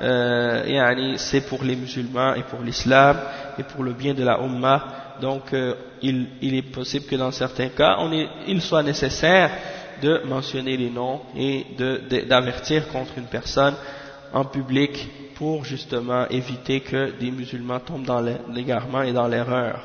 c'est pour les musulmans et pour l'islam et pour le bien de la Ummah. Donc, il est possible que dans certains cas, il soit nécessaire de mentionner les noms et d'avertir contre une personne en public pour justement éviter que des musulmans tombent dans l'égarement et dans l'erreur.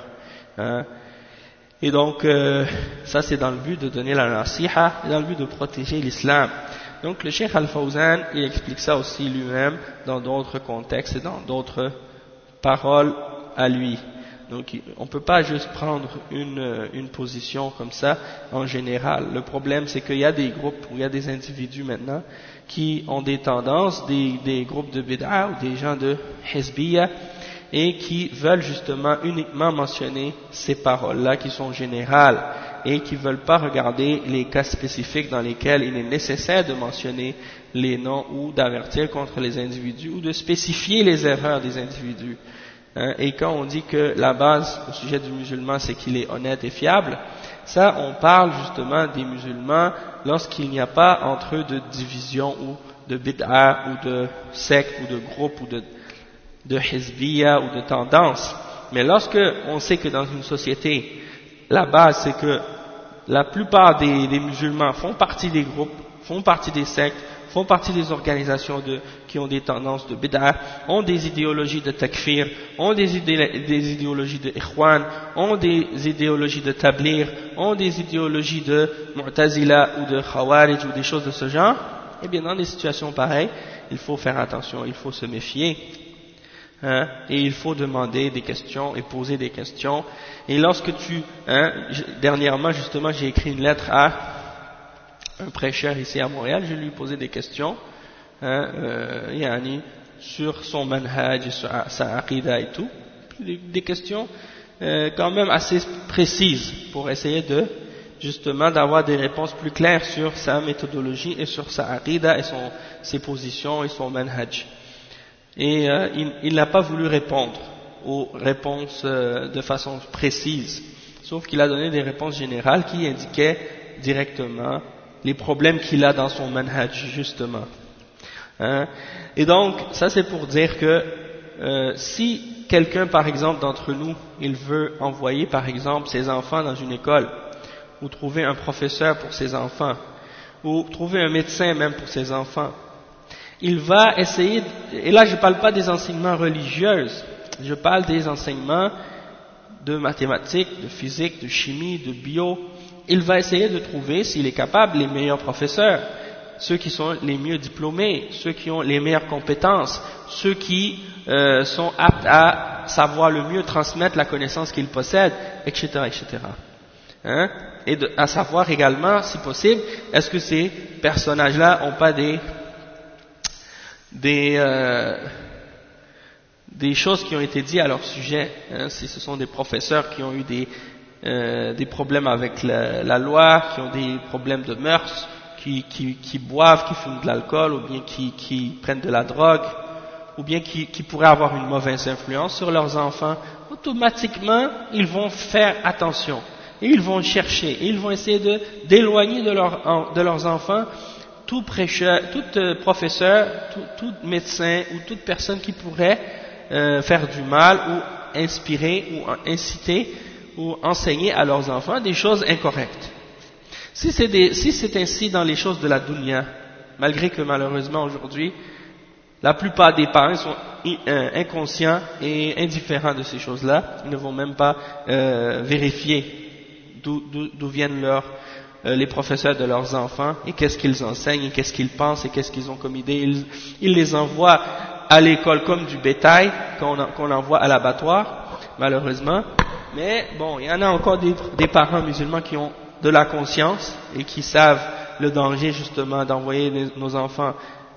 Et donc, ça c'est dans le but de donner la nasiha et dans le but de protéger l'islam. Donc le Cheikh Al-Fawzan, il explique ça aussi lui-même dans d'autres contextes et dans d'autres paroles à lui. Donc on ne peut pas juste prendre une position comme ça en général. Le problème c'est qu'il y a des groupes, ou il y a des individus maintenant qui ont des tendances, des groupes de bid'a ou des gens de hizbiyya, et qui veulent justement uniquement mentionner ces paroles-là qui sont générales et qui ne veulent pas regarder les cas spécifiques dans lesquels il est nécessaire de mentionner les noms ou d'avertir contre les individus ou de spécifier les erreurs des individus. Et quand on dit que la base au sujet du musulman c'est qu'il est honnête et fiable, ça on parle justement des musulmans lorsqu'il n'y a pas entre eux de division ou de bid'a ou de secte ou de groupe ou de hizbiyya ou de tendance. Mais lorsque on sait que dans une société, la base c'est que la plupart des musulmans font partie des groupes, font partie des sectes, font partie des organisations qui ont des tendances de bid'a, ont des idéologies de takfir, ont des idéologies de ikhwan, ont des idéologies de tablir, ont des idéologies de mu'tazila ou de khawarij ou des choses de ce genre, eh bien dans des situations pareilles, il faut faire attention, il faut se méfier. Et il faut demander des questions et poser des questions. Et lorsque dernièrement justement j'ai écrit une lettre à un prêcheur ici à Montréal, je lui ai posé des questions sur son manhaj, sur sa aqida et tout, des questions quand même assez précises pour essayer justement d'avoir des réponses plus claires sur sa méthodologie et sur sa aqida et ses positions et son manhaj. Et il n'a pas voulu répondre aux réponses de façon précise, sauf qu'il a donné des réponses générales qui indiquaient directement les problèmes qu'il a dans son manhaj justement. Et donc ça c'est pour dire que si quelqu'un par exemple d'entre nous il veut envoyer par exemple ses enfants dans une école ou trouver un professeur pour ses enfants ou trouver un médecin même pour ses enfants, il va essayer, et là je ne parle pas des enseignements religieux, je parle des enseignements de mathématiques, de physique, de chimie, de bio. Il va essayer de trouver, s'il est capable, les meilleurs professeurs, ceux qui sont les mieux diplômés, ceux qui ont les meilleures compétences, ceux qui sont aptes à savoir le mieux transmettre la connaissance qu'ils possèdent, etc., etc. Et à savoir également, si possible, est-ce que ces personnages-là n'ont pas des choses qui ont été dites à leur sujet, si ce sont des professeurs qui ont eu des problèmes avec la loi, qui ont des problèmes de mœurs, qui boivent, qui fument de l'alcool, ou bien qui prennent de la drogue, ou bien qui pourraient avoir une mauvaise influence sur leurs enfants, automatiquement ils vont faire attention et ils vont chercher et ils vont essayer d'éloigner de leurs enfants tout prêcheur, tout professeur, tout médecin ou toute personne qui pourrait faire du mal ou inspirer ou inciter ou enseigner à leurs enfants des choses incorrectes. Si c'est ainsi dans les choses de la dunya, malgré que malheureusement aujourd'hui la plupart des parents sont inconscients et indifférents de ces choses-là, ils ne vont même pas vérifier d'où viennent les professeurs de leurs enfants et qu'est-ce qu'ils enseignent et qu'est-ce qu'ils pensent et qu'est-ce qu'ils ont comme idée. Ils les envoient à l'école comme du bétail qu'on envoie à l'abattoir, malheureusement. Mais bon, il y en a encore des parents musulmans qui ont de la conscience et qui savent le danger justement d'envoyer nos enfants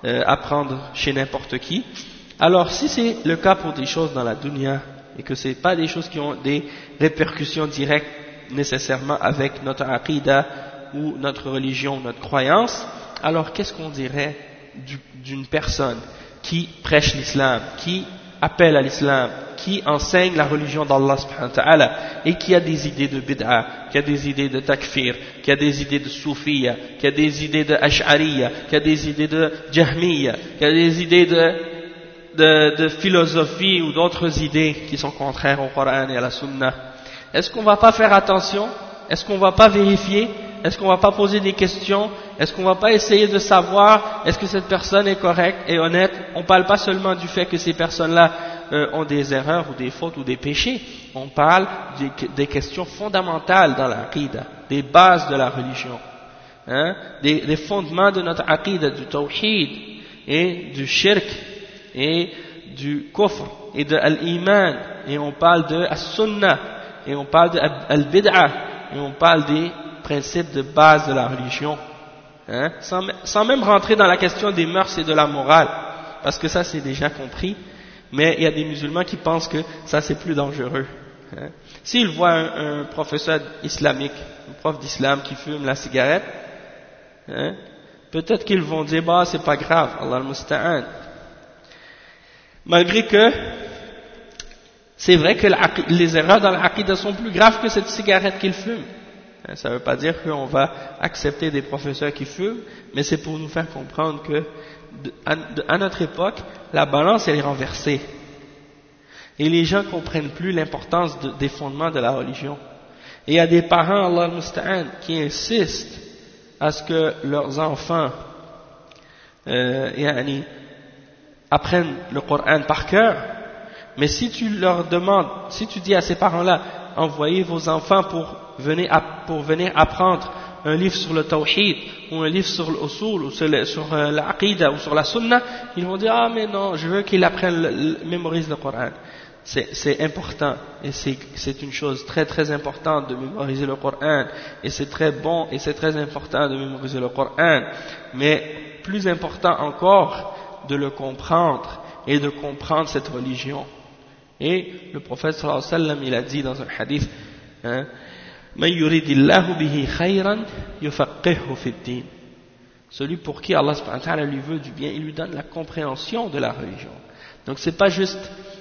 apprendre chez n'importe qui. Alors si c'est le cas pour des choses dans la dunya et que c'est pas des choses qui ont des répercussions directes nécessairement avec notre aqidah ou notre religion, notre croyance, alors qu'est-ce qu'on dirait d'une personne qui prêche l'islam, qui appelle à l'islam, qui enseigne la religion d'Allah subhanahu wa ta'ala et qui a des idées de bid'a, qui a des idées de takfir, qui a des idées de soufiyya, qui a des idées de ash'ariyya, qui a des idées de jahmiyya, qui a des idées de philosophie ou d'autres idées qui sont contraires au Coran et à la Sunna. Est-ce qu'on va pas faire attention? Est-ce qu'on va pas vérifier? Est-ce qu'on va pas poser des questions? Est-ce qu'on va pas essayer de savoir est-ce que cette personne est correcte et honnête? On parle pas seulement du fait que ces personnes-là ont des erreurs ou des fautes ou des péchés. On parle des questions fondamentales dans l'aqida, des bases de la religion, hein, des fondements de notre aqida, du tawhid et du shirk et du kufr et de l'iman, et on parle de as-sunnah et on parle de al-bid'ah et on parle des principes de base de la religion, hein, sans même rentrer dans la question des mœurs et de la morale, parce que ça c'est déjà compris, mais il y a des musulmans qui pensent que ça c'est plus dangereux, hein. S'ils voient un professeur islamique, un prof d'islam qui fume la cigarette, hein, peut-être qu'ils vont dire bah c'est pas grave, Allah al-Musta'an, malgré que c'est vrai que les erreurs dans l'aqida sont plus graves que cette cigarette qu'il fume. Ça ne veut pas dire qu'on va accepter des professeurs qui fument, mais c'est pour nous faire comprendre que à notre époque, la balance elle est renversée. Et les gens ne comprennent plus l'importance des fondements de la religion. Et il y a des parents, Allah al-Musta'an, qui insistent à ce que leurs enfants apprennent le Coran par cœur. Mais si tu leur demandes, si tu dis à ces parents-là, envoyez vos enfants pour venir apprendre un livre sur le tawhid, ou un livre sur l'usul, ou sur l'aqida, ou sur la sunna, ils vont dire, ah mais non, je veux qu'ils apprennent, mémorisent le Coran. C'est important, et c'est une chose très très importante de mémoriser le Coran, et c'est très bon, et c'est très important de mémoriser le Coran, mais plus important encore, de le comprendre, et de comprendre cette religion. Et le prophète sallallahu alayhi wa sallam, il a dit dans un hadith, hein, Man yuridillahu bihi khayran yufaqqihhu fid-din. Celui pour qui Allah subhanahu wa ta'ala lui veut du bien, il lui donne la compréhension de la religion. Donc c'est pas juste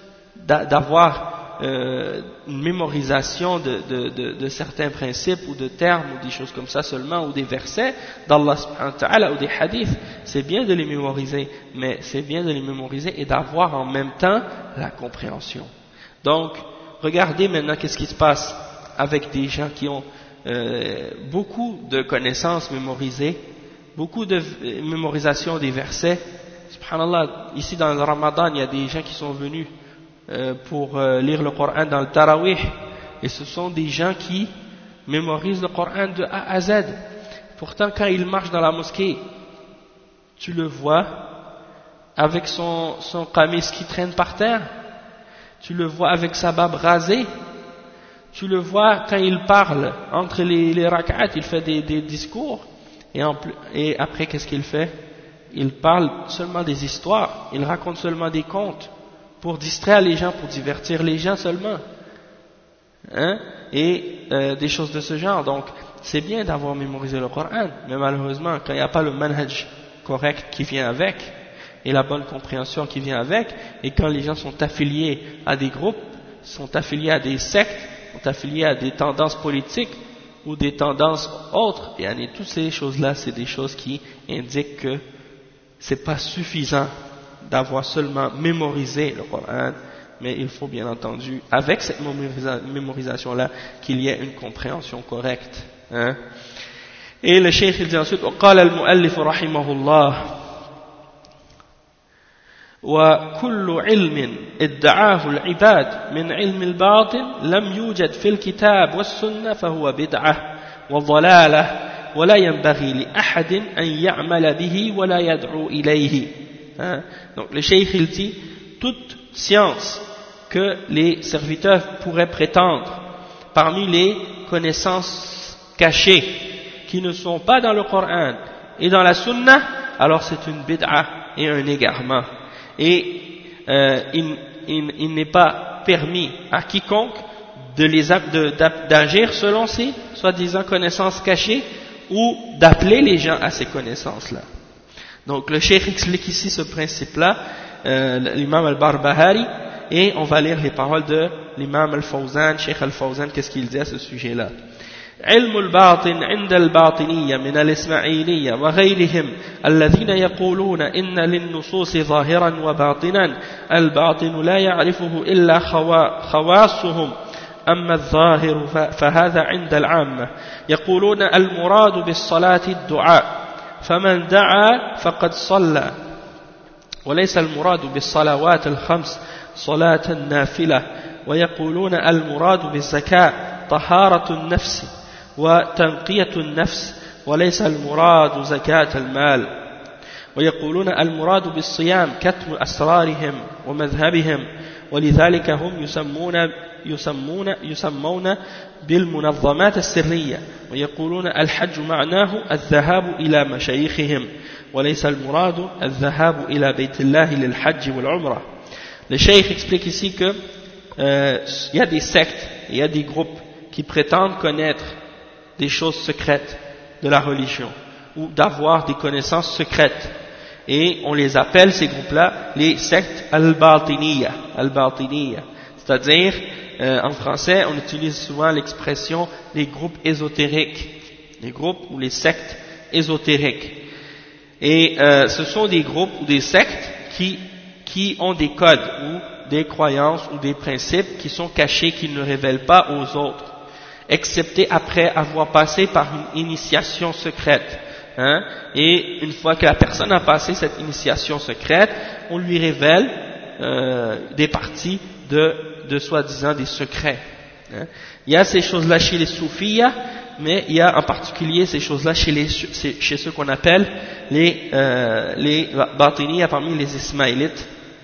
d'avoir une mémorisation de certains principes ou de termes ou des choses comme ça seulement, ou des versets d'Allah subhanahu wa ta'ala ou des hadiths. C'est bien de les mémoriser, mais c'est bien de les mémoriser et d'avoir en même temps la compréhension. Donc regardez maintenant qu'est-ce qui se passe avec des gens qui ont beaucoup de connaissances mémorisées, beaucoup de mémorisation des versets. Subhanallah, ici dans le Ramadan, il y a des gens qui sont venus pour lire le Coran dans le Tarawih, et ce sont des gens qui mémorisent le Coran de A à Z. Pourtant, quand ils marchent dans la mosquée, tu le vois avec son qamis qui traîne par terre, tu le vois avec sa barbe rasée, tu le vois quand il parle entre les rak'at, il fait des discours, et après qu'est-ce qu'il fait? Il parle seulement des histoires, il raconte seulement des contes pour distraire les gens, pour divertir les gens seulement, hein? Et des choses de ce genre. Donc c'est bien d'avoir mémorisé le Coran, mais malheureusement quand il n'y a pas le manhaj correct qui vient avec et la bonne compréhension qui vient avec, et quand les gens sont affiliés à des groupes, sont affiliés à des sectes, sont affiliés à des tendances politiques ou des tendances autres, et toutes ces choses-là, c'est des choses qui indiquent que c'est pas suffisant d'avoir seulement mémorisé le Coran, mais il faut bien entendu, avec cette mémorisation-là, qu'il y ait une compréhension correcte, hein. Et le cheikh il dit ensuite, وقال المؤلف رحمه الله وكل علم ادعاه العباد من علم الباطل لم يوجد في الكتاب والسنة فهو بدعة وضلالة ولا ينبغي لأحد أن يعمل به ولا يدعو إليه. Donc le cheikh il dit, toute science que les serviteurs pourraient prétendre parmi les connaissances cachées qui ne sont pas dans le Coran et dans la Sunna, alors c'est une bid'a et un égarement. Et il n'est pas permis à quiconque d'agir selon ses soi-disant connaissances cachées ou d'appeler les gens à ces connaissances-là. Donc le cheikh explique ici ce principe-là, l'imam al-Barbahari, et on va lire les paroles de l'imam al-Fawzan, cheikh al-Fawzan, qu'est-ce qu'il dit à ce sujet-là. علم الباطن عند الباطنية من الإسماعيلية وغيرهم الذين يقولون إن للنصوص ظاهرا وباطنا الباطن لا يعرفه إلا خواصهم أما الظاهر فهذا عند العامة يقولون المراد بالصلاة الدعاء فمن دعا فقد صلى وليس المراد بالصلوات الخمس صلاة النافلة ويقولون المراد بالزكاة طهارة النفس وتنقية النفس وليس المراد زكاة المال ويقولون المراد بالصيام كتم أسرارهم ومذهبهم ولذلك هم يسمون بالمنظمات السرية ويقولون الحج معناه الذهاب إلى مشايخهم وليس المراد الذهاب إلى بيت الله للحج والعمرة. Le cheikh explique ici que il y a des sectes, il y a des groupes qui prétendent connaître des choses secrètes de la religion ou d'avoir des connaissances secrètes et on les appelle ces groupes-là les sectes al-Batiniya, c'est-à-dire en français on utilise souvent l'expression des groupes ésotériques, les groupes ou les sectes ésotériques et ce sont des groupes ou des sectes qui ont des codes ou des croyances ou des principes qui sont cachés, qu'ils ne révèlent pas aux autres, excepté après avoir passé par une initiation secrète. Hein? Et une fois que la personne a passé cette initiation secrète, on lui révèle des parties de soi-disant des secrets. Hein? Il y a ces choses-là chez les soufiyas, mais il y a en particulier ces choses-là chez ceux qu'on appelle les Batiniya parmi les Ismaélites,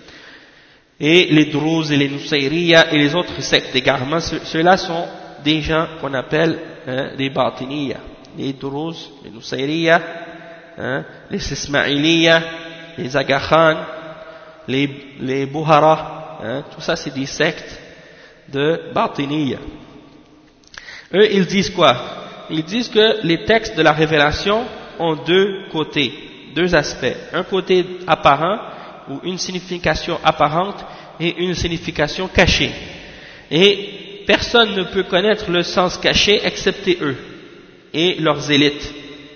et les Druze et les Nusayriya et les autres sectes d'égarement. Ceux-là sont des gens qu'on appelle des Batiniya, les Druze, les Nusayriya, les Ismaïliya, les Aga Khan, les Buhara, tout ça c'est des sectes de Batiniya. Eux ils disent quoi? Ils disent que les textes de la révélation ont deux côtés, deux aspects, un côté apparent ou une signification apparente et une signification cachée, et personne ne peut connaître le sens caché excepté eux et leurs élites.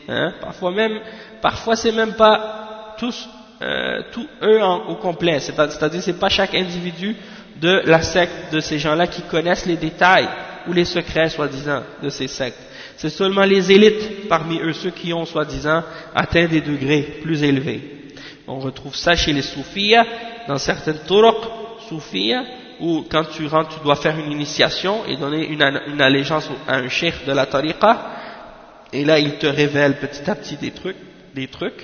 Parfois c'est même pas tous eux au complet, c'est-à-dire c'est pas chaque individu de la secte de ces gens-là qui connaissent les détails ou les secrets soi-disant de ces sectes. C'est seulement les élites parmi eux, ceux qui ont soi-disant atteint des degrés plus élevés. On retrouve ça chez les soufiyas, dans certaines turuq soufiyas, où quand tu rentres, tu dois faire une initiation et donner une allégeance à un cheikh de la tariqa, et là il te révèle petit à petit des trucs,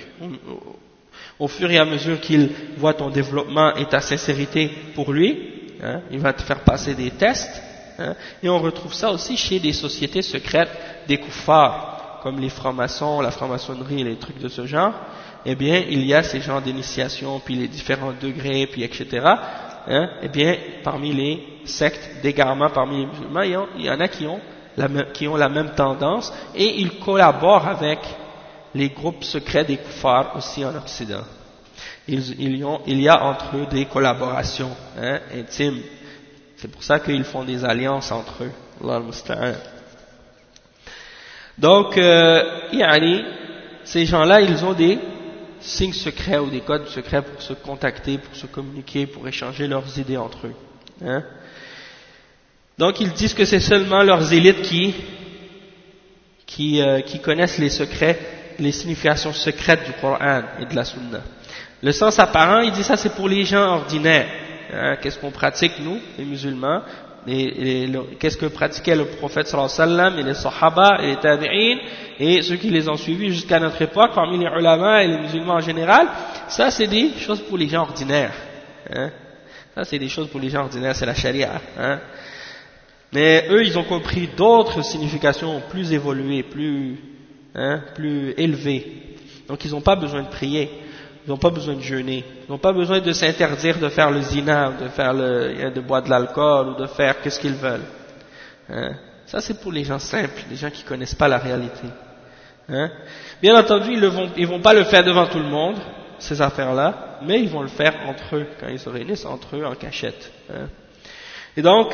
au fur et à mesure qu'il voit ton développement et ta sincérité pour lui, il va te faire passer des tests, et on retrouve ça aussi chez des sociétés secrètes des kuffars, comme les francs-maçons, la franc-maçonnerie et les trucs de ce genre. Eh bien, il y a ces genres d'initiation, puis les différents degrés, puis etc. Eh bien, parmi les sectes d'égarement, parmi les musulmans, il y en a qui ont la même tendance, et ils collaborent avec les groupes secrets des kuffars aussi en Occident. Il y a entre eux des collaborations intimes. C'est pour ça qu'ils font des alliances entre eux. Allah al-Musta'an. Donc, ces gens-là, ils ont des signes secrets ou des codes secrets pour se contacter, pour se communiquer, pour échanger leurs idées entre eux. Donc, ils disent que c'est seulement leurs élites qui connaissent les secrets, les significations secrètes du Coran et de la Sunna. Le sens apparent, il dit ça, c'est pour les gens ordinaires. Qu'est-ce qu'on pratique, nous, les musulmans, qu'est-ce que pratiquait le prophète sallallahu alayhi wa sallam et les sahaba et les tabi'in et ceux qui les ont suivis jusqu'à notre époque, parmi les ulama et les musulmans en général. Ça, c'est des choses pour les gens ordinaires. Ça, c'est des choses pour les gens ordinaires, c'est la charia. Mais eux, ils ont compris d'autres significations plus évoluées, plus élevées. Donc, ils n'ont pas besoin de prier. Ils n'ont pas besoin de jeûner. Ils n'ont pas besoin de s'interdire de faire le zina, de boire de l'alcool ou de faire qu'est-ce qu'ils veulent. Hein? Ça c'est pour les gens simples, les gens qui connaissent pas la réalité. Hein? Bien entendu, ils vont pas le faire devant tout le monde, ces affaires-là, mais ils vont le faire entre eux, quand ils se réunissent entre eux en cachette. Hein? Et donc,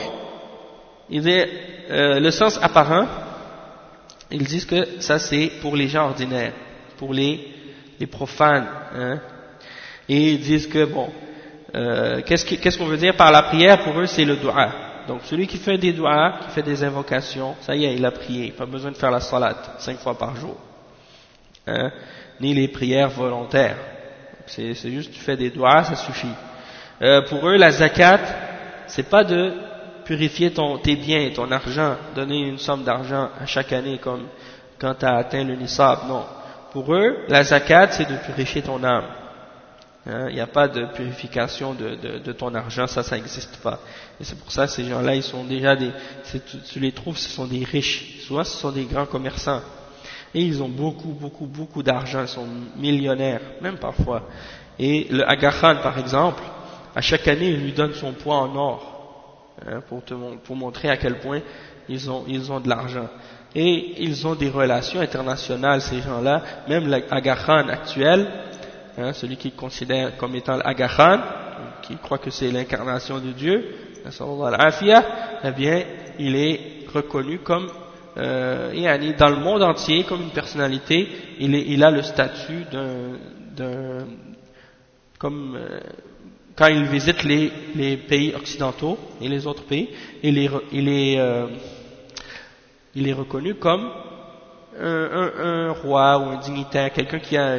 le sens apparent, ils disent que ça c'est pour les gens ordinaires, pour les profanes. Hein? Et ils disent que bon, qu'est-ce qu'on veut dire par la prière? Pour eux c'est le dua. Donc celui qui fait des du'as, qui fait des invocations, ça y est, il a prié, pas besoin de faire la salat 5 fois par jour, hein? Ni les prières volontaires. C'est juste tu fais des du'as, ça suffit. Pour eux, la zakat, c'est pas de purifier tes biens, ton argent, donner une somme d'argent à chaque année comme quand tu as atteint le nisab, non. Pour eux, la zakat, c'est de purifier ton âme. Il n'y a pas de purification de ton argent, ça n'existe pas. Et c'est pour ça que ces gens-là, ils sont déjà tu les trouves, ce sont des riches. Souvent, ce sont des grands commerçants. Et ils ont beaucoup d'argent, ils sont millionnaires, même parfois. Et le Aga Khan, par exemple, à chaque année, il lui donne son poids en or, hein, pour montrer à quel point ils ont de l'argent. Et ils ont des relations internationales, ces gens-là. Même le Aga Khan actuel, hein, celui qui considère comme étant l'Aga Khan, qui croit que c'est l'incarnation de Dieu, eh bien, il est reconnu comme, dans le monde entier, comme une personnalité. Il a le statut quand il visite les pays occidentaux et les autres pays, il est reconnu comme un roi ou un dignitaire, quelqu'un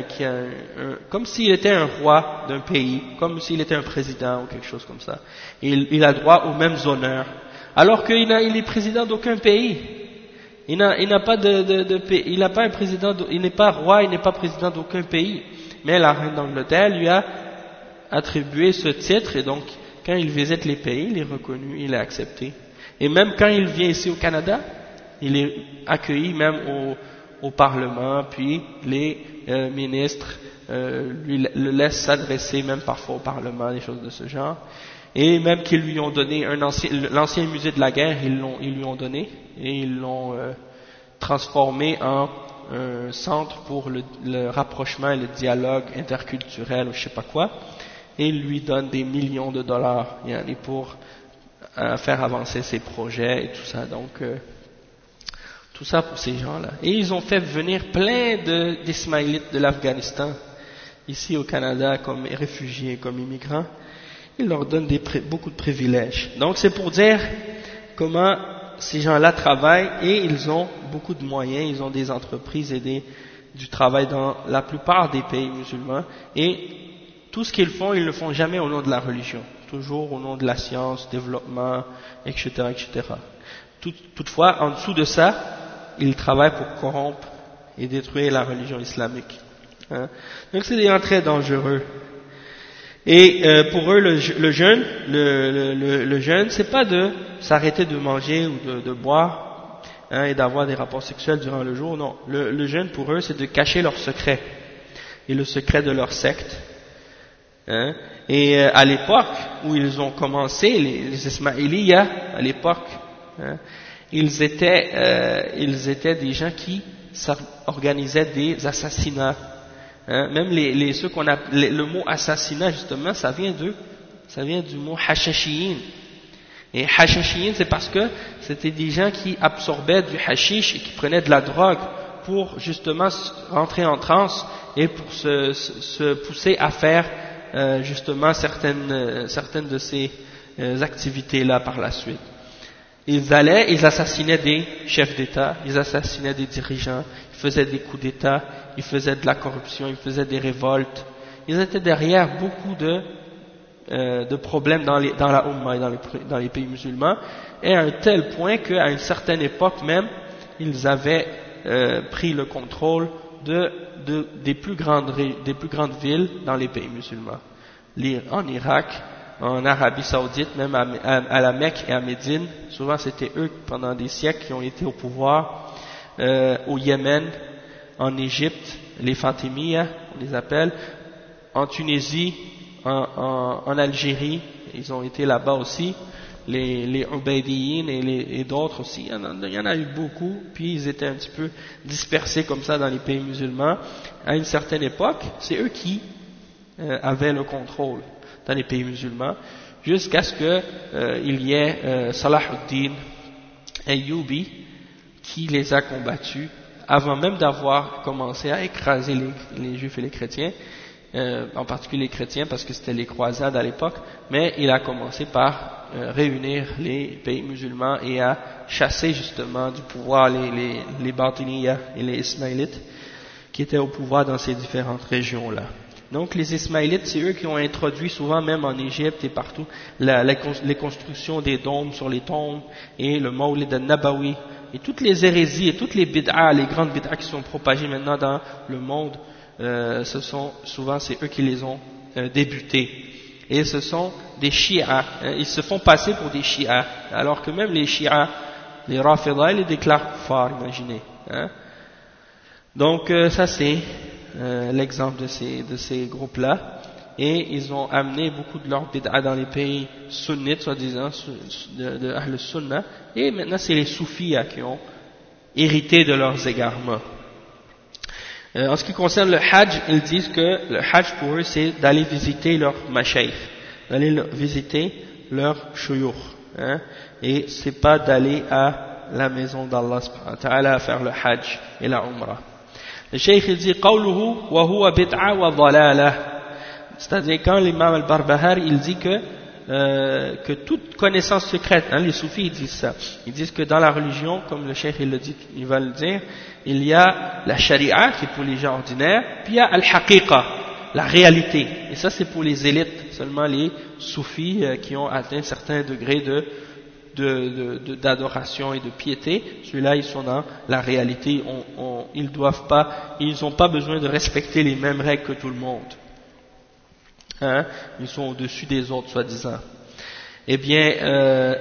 comme s'il était un roi d'un pays, comme s'il était un président ou quelque chose comme ça. Et il a droit aux mêmes honneurs. Alors qu'il est président d'aucun pays. Il n'a pas il n'a pas un président, il n'est pas roi, il n'est pas président d'aucun pays. Mais la reine d'Angleterre lui a attribué ce titre, et donc quand il visite les pays, il est reconnu, il est accepté. Et même quand il vient ici au Canada, il est accueilli même au Parlement, puis les ministres le laissent s'adresser même parfois au Parlement, des choses de ce genre. Et même qu'ils lui ont donné l'ancien musée de la guerre, ils lui ont donné, et ils l'ont transformé en un centre pour le rapprochement et le dialogue interculturel ou je sais pas quoi, et ils lui donnent des millions de dollars pour faire avancer ses projets et tout ça. Donc tout ça pour ces gens-là. Et ils ont fait venir plein d'Ismaélites de l'Afghanistan ici au Canada comme réfugiés, comme immigrants. Ils leur donnent beaucoup de privilèges. Donc c'est pour dire comment ces gens-là travaillent, et ils ont beaucoup de moyens, ils ont des entreprises et du travail dans la plupart des pays musulmans, et tout ce qu'ils font, ils ne le font jamais au nom de la religion, toujours au nom de la science, développement, etc., etc. Toutefois, en dessous de ça, ils travaillent pour corrompre et détruire la religion islamique. Hein? Donc c'est des gens très dangereux. Et pour eux, le jeûne, le jeûne, c'est pas de s'arrêter de manger ou de boire, hein, et d'avoir des rapports sexuels durant le jour. Non, le jeûne pour eux, c'est de cacher leur secret et le secret de leur secte. Hein. Et à l'époque où ils ont commencé, les Ismaïliya, à l'époque, hein, ils étaient des gens qui organisaient des assassinats. Hein, même ceux qu'on a, le mot assassinat justement, ça vient du mot hashashiyin. Et hashashiyin, c'est parce que c'était des gens qui absorbaient du hashish et qui prenaient de la drogue pour justement rentrer en transe et pour se pousser à faire justement certaines de ces activités-là par la suite. Ils assassinaient des chefs d'État, ils assassinaient des dirigeants, ils faisaient des coups d'État, ils faisaient de la corruption, ils faisaient des révoltes. Ils étaient derrière beaucoup de problèmes dans la Ummah et dans les pays musulmans, et à un tel point qu'à une certaine époque même, ils avaient pris le contrôle des plus grandes villes dans les pays musulmans. En Irak, en Arabie Saoudite, même à la Mecque et à Médine, souvent c'était eux pendant des siècles qui ont été au pouvoir, au Yémen, en Égypte, les Fatimiyya, on les appelle, en Tunisie, en Algérie, ils ont été là-bas aussi, les Ubaydiyin et d'autres aussi, il y en a eu beaucoup, puis ils étaient un petit peu dispersés comme ça dans les pays musulmans. À une certaine époque, c'est eux qui avaient le contrôle dans les pays musulmans, jusqu'à ce qu'il y ait Salahuddin Ayyubi qui les a combattus, avant même d'avoir commencé à écraser les juifs et les chrétiens, en particulier les chrétiens parce que c'était les croisades à l'époque, mais il a commencé par réunir les pays musulmans et à chasser justement du pouvoir les Batiniyas et les Ismaélites qui étaient au pouvoir dans ces différentes régions-là. Donc les Ismaélites, c'est eux qui ont introduit souvent, même en Égypte et partout, les constructions des dômes sur les tombes et le Mawlid al-Nabawi et toutes les hérésies et toutes les bid'ah, les grandes bid'ah qui sont propagées maintenant dans le monde, c'est eux qui les ont débutées. Et ce sont des chiites, ils se font passer pour des chiites, alors que même les chiites, les Rafida, ils les déclarent kuffar, imaginez. Donc ça c'est l'exemple de ces groupes-là, et ils ont amené beaucoup de leurs bid'ah dans les pays sunnites, soi-disant, de Ahl Sunnah, et maintenant c'est les soufis qui ont hérité de leurs égarements. En ce qui concerne le hajj, ils disent que le hajj pour eux c'est d'aller visiter leurs mashayikh, d'aller visiter leurs shuyukh, et c'est pas d'aller à la maison d'Allah subhanahu wa ta'ala à faire le hajj et la umrah. Le cheikh il dit qawluhu wa huwa bid'a wa dhalalah, c'est-à-dire quand l'imam al-Barbahari il dit que toute connaissance secrète, les soufis ils disent ça, ils disent que dans la religion, comme le cheikh il le dit, il va le dire, il y a la sharia qui est pour les gens ordinaires, puis il y a al-haqiqa, la réalité, et ça c'est pour les élites, seulement les soufis qui ont atteint un certain degré d'adoration et de piété, ceux-là ils sont dans la réalité, ils n'ont pas besoin de respecter les mêmes règles que tout le monde. Ils sont au-dessus des autres, soi-disant. Eh bien,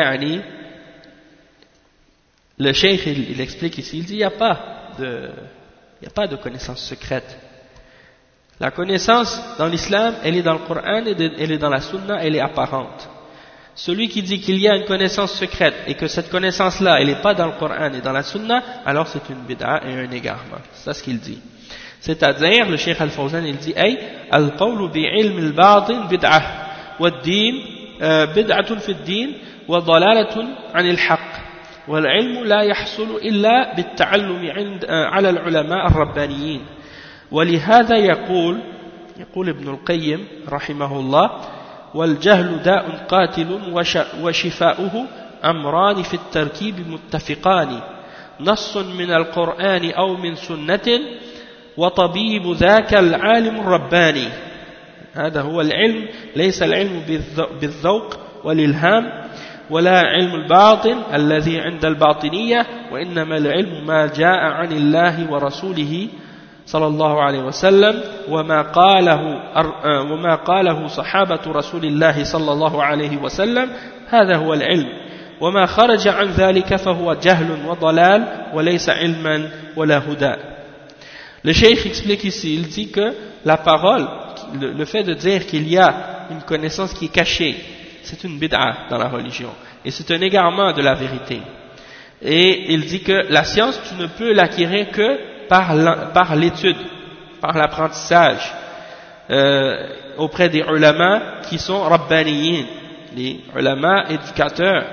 le cheikh il explique ici, il dit il n'y a pas de connaissance secrète. La connaissance dans l'islam, elle est dans le Coran, elle est dans la Sunna, elle est apparente. Celui qui dit qu'il y a une connaissance secrète et que cette connaissance-là, elle n'est pas dans le Coran et dans la Sunna, alors c'est une bid'a et un égarement. C'est ce qu'il dit. C'est-à-dire, le Cheikh Al-Fawzan, il dit, al-qawlu bi'ilm al-ba'din bid'ah, wad-din bid'atun fi ad-din, wa dalalatun 'an al-haqq, wal-'ilmu la yahsulu illa bit-ta'allumi 'ala al-'ulama ar-rabbaniyin. ولهذا يقول ابن القيم رحمه الله والجهل داء قاتل وشفاؤه أمران في التركيب متفقان نص من القرآن أو من سنة وطبيب ذاك العالم الرباني. هذا هو العلم، ليس العلم بالذوق والإلهام ولا علم الباطن الذي عند الباطنية، وإنما العلم ما جاء عن الله ورسوله صلى الله عليه وسلم وما قاله صحابة رسول الله صلى الله عليه وسلم، هذا هو العلم، وما خرج عن ذلك فهو جهل وضلال وليس علما ولا هدى. Le cheikh explique ici, il dit que la parole, le fait de dire qu'il y a une connaissance qui est cachée, c'est une bid'a dans la religion, et c'est un égarement de la vérité. Et il dit que la science, tu ne peux l'acquérir que par l'étude, par l'apprentissage, auprès des ulama qui sont rabbaniyin, les ulama éducateurs,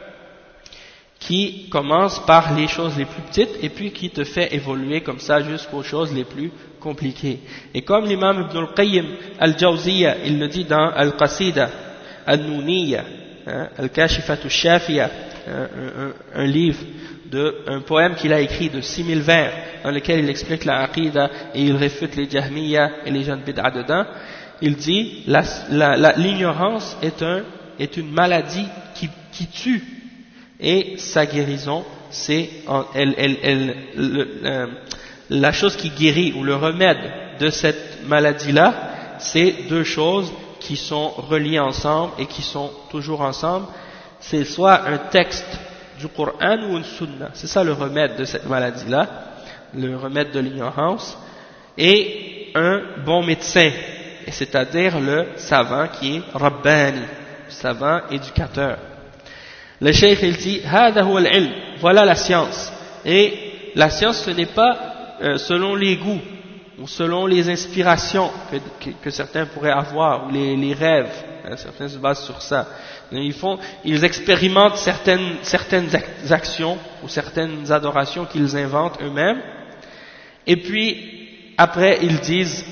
qui commencent par les choses les plus petites et puis qui te fait évoluer comme ça jusqu'aux choses les plus compliquées. Et comme l'imam Ibn al-Qayyim al-Jawziyya, il le dit dans Al-Qasida al-Nouniyya, Al-Kashifatu al-Shafiya, un livre, un poème qu'il a écrit de 6000 vers, dans lequel il explique la aqida et il réfute les jahmiya et les jeunes bid'a dedans. Il dit l'ignorance est une maladie qui tue, et sa guérison c'est la chose qui guérit, ou le remède de cette maladie là, c'est deux choses qui sont reliées ensemble et qui sont toujours ensemble. C'est soit un texte du Coran ou une sunna, c'est ça le remède de cette maladie là, le remède de l'ignorance, et un bon médecin et c'est-à-dire le savant qui est Rabbani, savant éducateur. Le cheikh il dit هذا هو العلم, voilà la science. Et la science ce n'est pas selon les goûts ou selon les inspirations que certains pourraient avoir ou les rêves, hein, certains se basent sur ça. Ils expérimentent certaines actions ou certaines adorations qu'ils inventent eux-mêmes, et puis après ils disent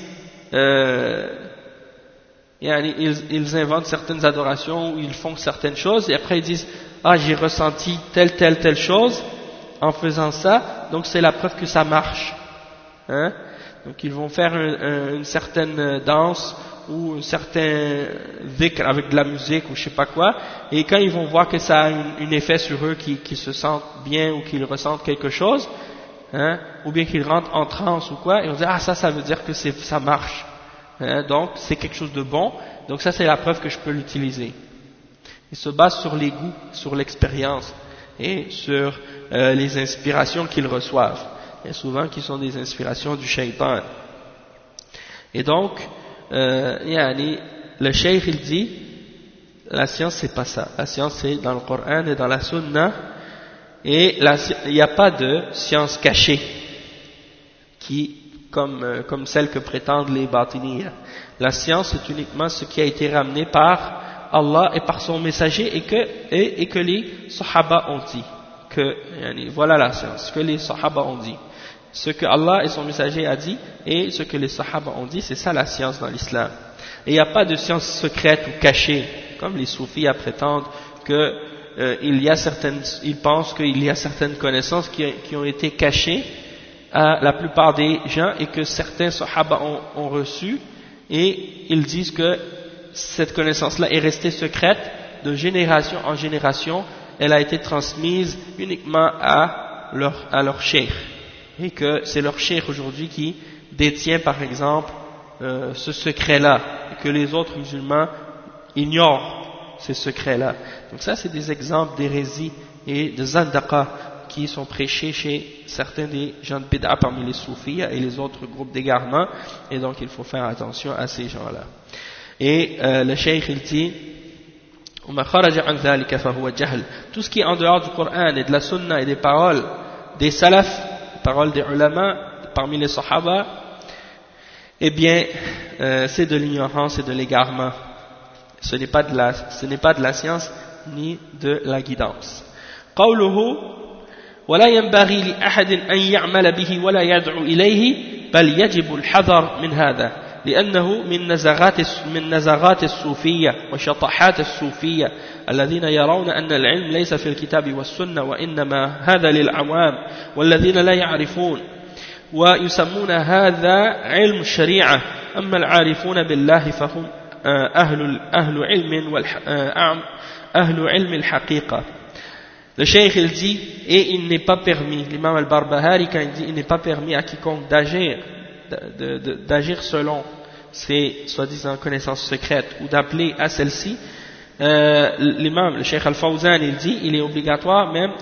ils inventent certaines adorations ou ils font certaines choses, et après ils disent ah, j'ai ressenti telle chose en faisant ça, donc c'est la preuve que ça marche, hein? Donc ils vont faire une certaine danse ou un certain dhikr avec de la musique ou je sais pas quoi, et quand ils vont voir que ça a un effet sur eux, qu'ils se sentent bien ou qu'ils ressentent quelque chose, hein, ou bien qu'ils rentrent en transe ou quoi, ils vont dire ah, ça veut dire que ça marche, hein, donc c'est quelque chose de bon, donc ça c'est la preuve que je peux l'utiliser. Ils se basent sur les goûts, sur l'expérience et sur les inspirations qu'ils reçoivent, et souvent qui sont des inspirations du shaitan. Et donc le cheikh il dit la science c'est pas ça, la science c'est dans le Coran et dans la Sunna, et il n'y a pas de science cachée comme celle que prétendent les batiniya. La science c'est uniquement ce qui a été ramené par Allah et par son messager, et que les Sahaba ont dit, voilà la science, ce que les Sahaba ont dit, ce que Allah et son messager a dit et ce que les Sahaba ont dit, c'est ça la science dans l'islam. Et il n'y a pas de science secrète ou cachée, comme les soufis prétendent que ils pensent qu'il y a certaines connaissances qui ont été cachées à la plupart des gens et que certains Sahaba ont reçues, et ils disent que cette connaissance-là est restée secrète de génération en génération, elle a été transmise uniquement à leur cheikh, et que c'est leur cheikh aujourd'hui qui détient par exemple ce secret-là, et que les autres musulmans ignorent ces secrets-là. Donc ça c'est des exemples d'hérésie et de zandaqa qui sont prêchés chez certains des gens de bid'a parmi les soufis et les autres groupes d'égarement, et donc il faut faire attention à ces gens-là. Et le cheikh il dit tout ce qui est en dehors du Coran et de la Sunna et des paroles des salaf, des paroles des ulama parmi les sahaba, eh bien c'est de l'ignorance et de l'égarement. Ce n'est pas de la science ni de la guidance. قوله ولا ينبغي لأحد أن يعمل به ولا يدعو إليه بل يجب الحذر من هذا لأنه من نزغات الصوفية وشطحات الصوفية الذين يرون أن العلم ليس في الكتاب والسنة وإنما هذا للعوام والذين لا يعرفون ويسمون هذا علم الشريعة أما العارفون بالله فهم أهل علم الحقيقة. Le cheikh il dit, et il n'est pas permis, l'imam al-Barbahari quand il dit il n'est pas permis à quiconque d'agir selon ses soi-disant connaissances secrètes ou d'appeler à celle-ci, l'imam, le cheikh al-Fawzan il dit il est obligatoire même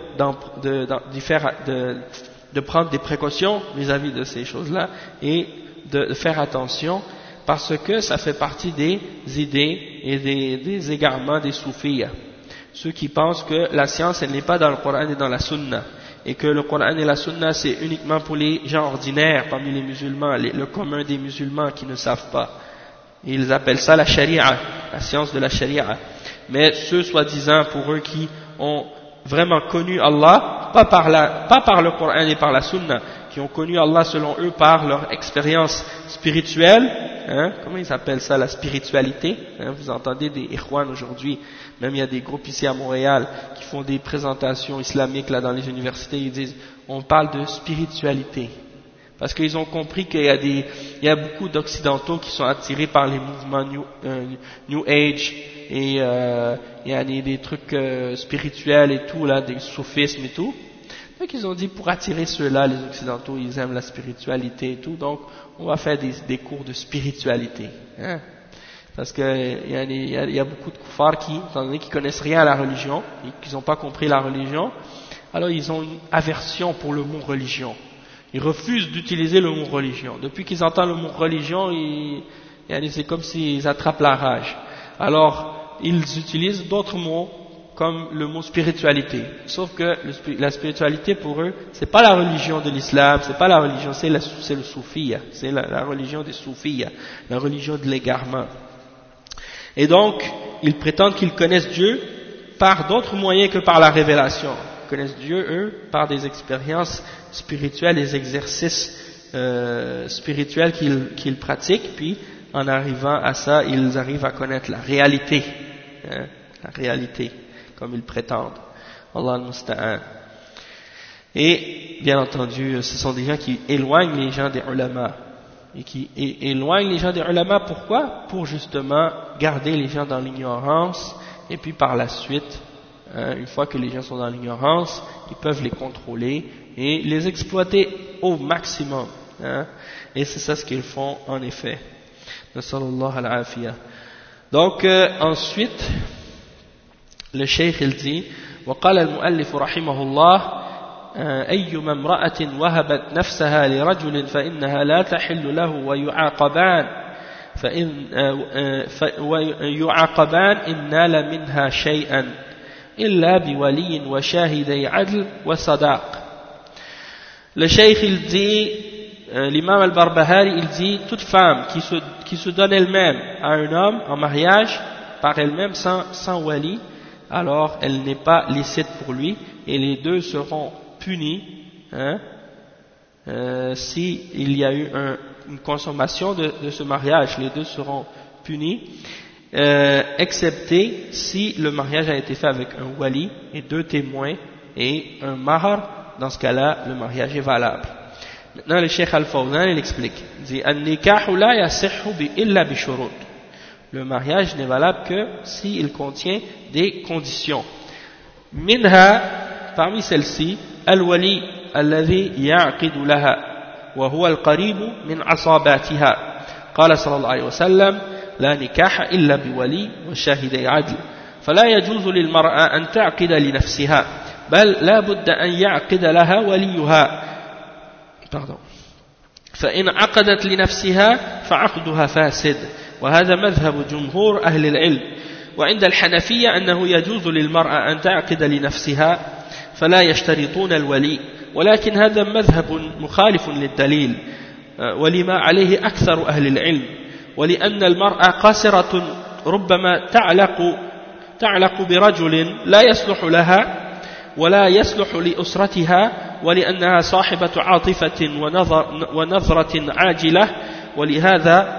de prendre des précautions vis-à-vis de ces choses-là et de faire attention, parce que ça fait partie des idées et des égarements des soufis, ceux qui pensent que la science elle n'est pas dans le Coran et dans la Sunna, et que le Coran et la Sunna c'est uniquement pour les gens ordinaires parmi les musulmans, le commun des musulmans qui ne savent pas. Ils appellent ça la sharia, la science de la sharia. Mais ceux soi-disant pour eux qui ont vraiment connu Allah, pas par le Coran et par la Sunna, qui ont connu Allah selon eux par leur expérience spirituelle, hein, comment ils appellent ça, la spiritualité, hein, vous entendez des ikhwan aujourd'hui, même il y a des groupes ici à Montréal qui font des présentations islamiques là dans les universités, ils disent on parle de spiritualité, parce qu'ils ont compris qu'il y a beaucoup d'occidentaux qui sont attirés par les mouvements New Age, et il y a des trucs spirituels et tout là, des soufismes et tout. Donc ils ont dit pour attirer ceux-là, les occidentaux ils aiment la spiritualité et tout, donc on va faire des cours de spiritualité, hein? Parce que il y a beaucoup de koufars qui, étant donné qu'ils connaissent rien à la religion et qu'ils n'ont pas compris la religion, alors ils ont une aversion pour le mot religion. Ils refusent d'utiliser le mot religion. Depuis qu'ils entendent le mot religion, c'est comme s'ils attrapent la rage. Alors, ils utilisent d'autres mots comme le mot spiritualité. Sauf que la spiritualité pour eux, c'est pas la religion de l'islam, c'est pas la religion, c'est le soufiyya, c'est la religion des soufiyya, la religion de l'égarement. Et donc, ils prétendent qu'ils connaissent Dieu par d'autres moyens que par la révélation. Ils connaissent Dieu, eux, par des expériences spirituelles, des exercices spirituels qu'ils pratiquent, puis en arrivant à ça, ils arrivent à connaître la réalité, la réalité, comme ils prétendent. Allah al-Musta'an. Et, bien entendu, ce sont des gens qui éloignent les gens des ulama. Et qui éloignent les gens des ulama, pourquoi? Pour justement garder les gens dans l'ignorance, et puis par la suite, une fois que les gens sont dans l'ignorance, ils peuvent les contrôler et les exploiter au maximum. Et c'est ça ce qu'ils font en effet. Nasallallahu al-afiyah. Donc ensuite, le cheikh il dit, وقال المؤلف رحمه الله أيما امرأة وهبت نفسها لرجل فإنها لا تحل له ويعاقبان إن نال منها شيئا إلا بولي وشاهدي عدل وصداق. Le cheikh il dit, l'imam al-Barbahari il dit, toute femme qui se donne elle-même à un homme en mariage par elle-même sans wali, alors elle n'est pas licite pour lui et les deux seront punis si il y a eu une consommation de ce mariage, les deux seront punis, excepté si le mariage a été fait avec un wali et 2 témoins et un mahar. Dans ce cas-là, le mariage est valable. Maintenant, le Cheikh Al-Fawzan, il explique, il dit, An-nikahu la yasihhu illa bi shurut. Le mariage n'est valable que s'il contient des conditions. Minha, parmi celles-ci, al-wali alladhi ya'qidu laha, wa huwa al-qaribu min asabatiha. Qala sallallahu alayhi wa sallam, la nikaha illa bi wali wa shahiday adl. فلا يجوز للمرأة أن تعقد لنفسها بل لا بد أن يعقد لها وليها فإن عقدت لنفسها فعقدها فاسد وهذا مذهب جمهور أهل العلم وعند الحنفية أنه يجوز للمرأة أن تعقد لنفسها فلا يشترطون الولي ولكن هذا مذهب مخالف للدليل ولما عليه أكثر أهل العلم ولأن المرأة قاصرة ربما تعلق برجل لا يصلح لها ولا يصلح لأسرتها ولأنها صاحبة عاطفة ونظرة عاجلة ولهذا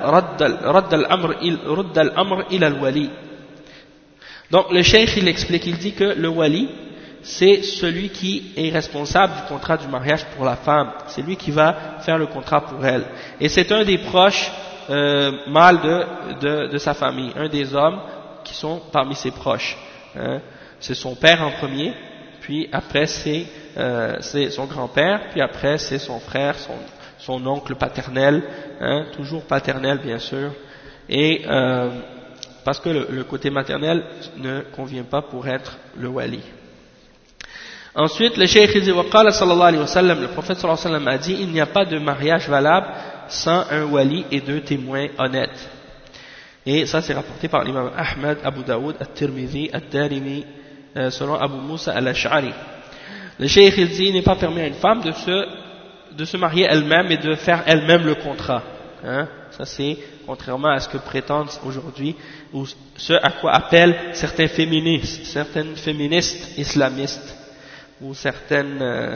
رد الأمر إلى الولي. Donc le cheikh il explique, il dit que le wali c'est celui qui est responsable du contrat du mariage pour la femme, c'est lui qui va faire le contrat pour elle et c'est un des proches mâles de sa famille, un des hommes qui sont parmi ses proches. C'est son père en premier, puis après c'est son grand-père, puis après c'est son frère, son oncle paternel, toujours paternel bien sûr, et parce que le côté maternel ne convient pas pour être le wali. Ensuite, le cheikh dit, وقال صلى الله عليه وسلم, le prophète صلى الله عليه وسلم a dit, il n'y a pas de mariage valable sans un wali et 2 témoins honnêtes. Et ça c'est rapporté par l'imam Ahmad, Abu Daoud, At-Tirmidhi, At-Darimi, selon Abu Musa al-Ash'ari. Le cheikh il dit, il n'est pas permis à une femme de se marier elle-même et de faire elle-même le contrat. Ça c'est contrairement à ce que prétendent aujourd'hui, ou ce à quoi appellent certaines féministes islamistes, ou certains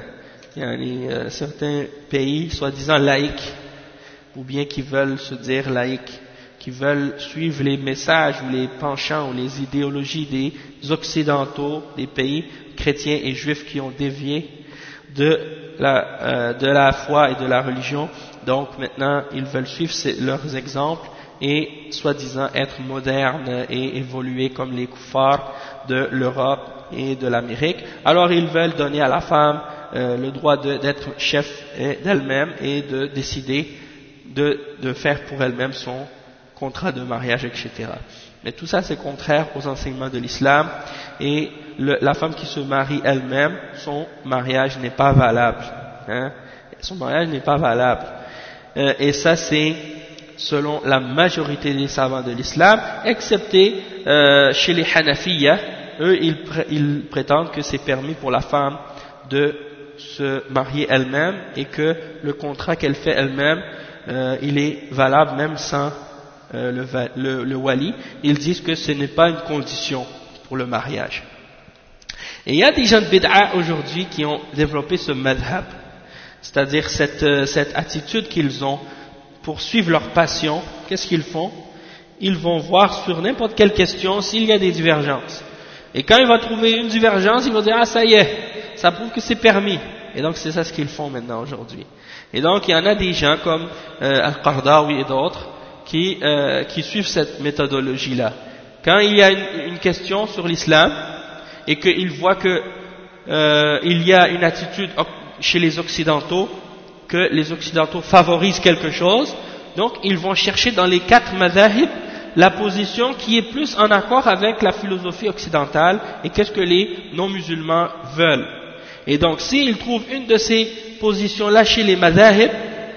pays soi-disant laïcs, ou bien qui veulent se dire laïcs, qui veulent suivre les messages ou les penchants ou les idéologies des occidentaux, des pays chrétiens et juifs qui ont dévié de la foi et de la religion. Donc maintenant ils veulent suivre leurs exemples et soi-disant être modernes et évoluer comme les kuffars de l'Europe et de l'Amérique. Alors ils veulent donner à la femme le droit d'être chef d'elle-même et de décider de faire pour elle-même son contrat de mariage, etc. Mais tout ça c'est contraire aux enseignements de l'islam et la femme qui se marie elle-même, son mariage n'est pas valable. Son mariage n'est pas valable. Et ça c'est selon la majorité des savants de l'islam, excepté chez les Hanafiyya. Eux, ils prétendent que c'est permis pour la femme de se marier elle-même et que le contrat qu'elle fait elle-même, il est valable même sans le wali. Ils disent que ce n'est pas une condition pour le mariage. Et il y a des gens de bid'a aujourd'hui qui ont développé ce madhab, c'est-à-dire cette attitude qu'ils ont pour suivre leur passion. Qu'est-ce qu'ils font? Ils vont voir sur n'importe quelle question s'il y a des divergences. Et quand il va trouver une divergence, il va dire « Ah, ça y est, ça prouve que c'est permis ». Et donc c'est ça ce qu'ils font maintenant aujourd'hui. Et donc il y en a des gens comme Al-Qardawi et d'autres qui suivent cette méthodologie-là. Quand il y a une question sur l'islam et qu'ils voient que il y a une attitude chez les Occidentaux, que les Occidentaux favorisent quelque chose, donc ils vont chercher dans les 4 madhahib la position qui est plus en accord avec la philosophie occidentale et qu'est-ce que les non-musulmans veulent. Et donc s'ils trouvent une de ces positions-là chez les madhahib,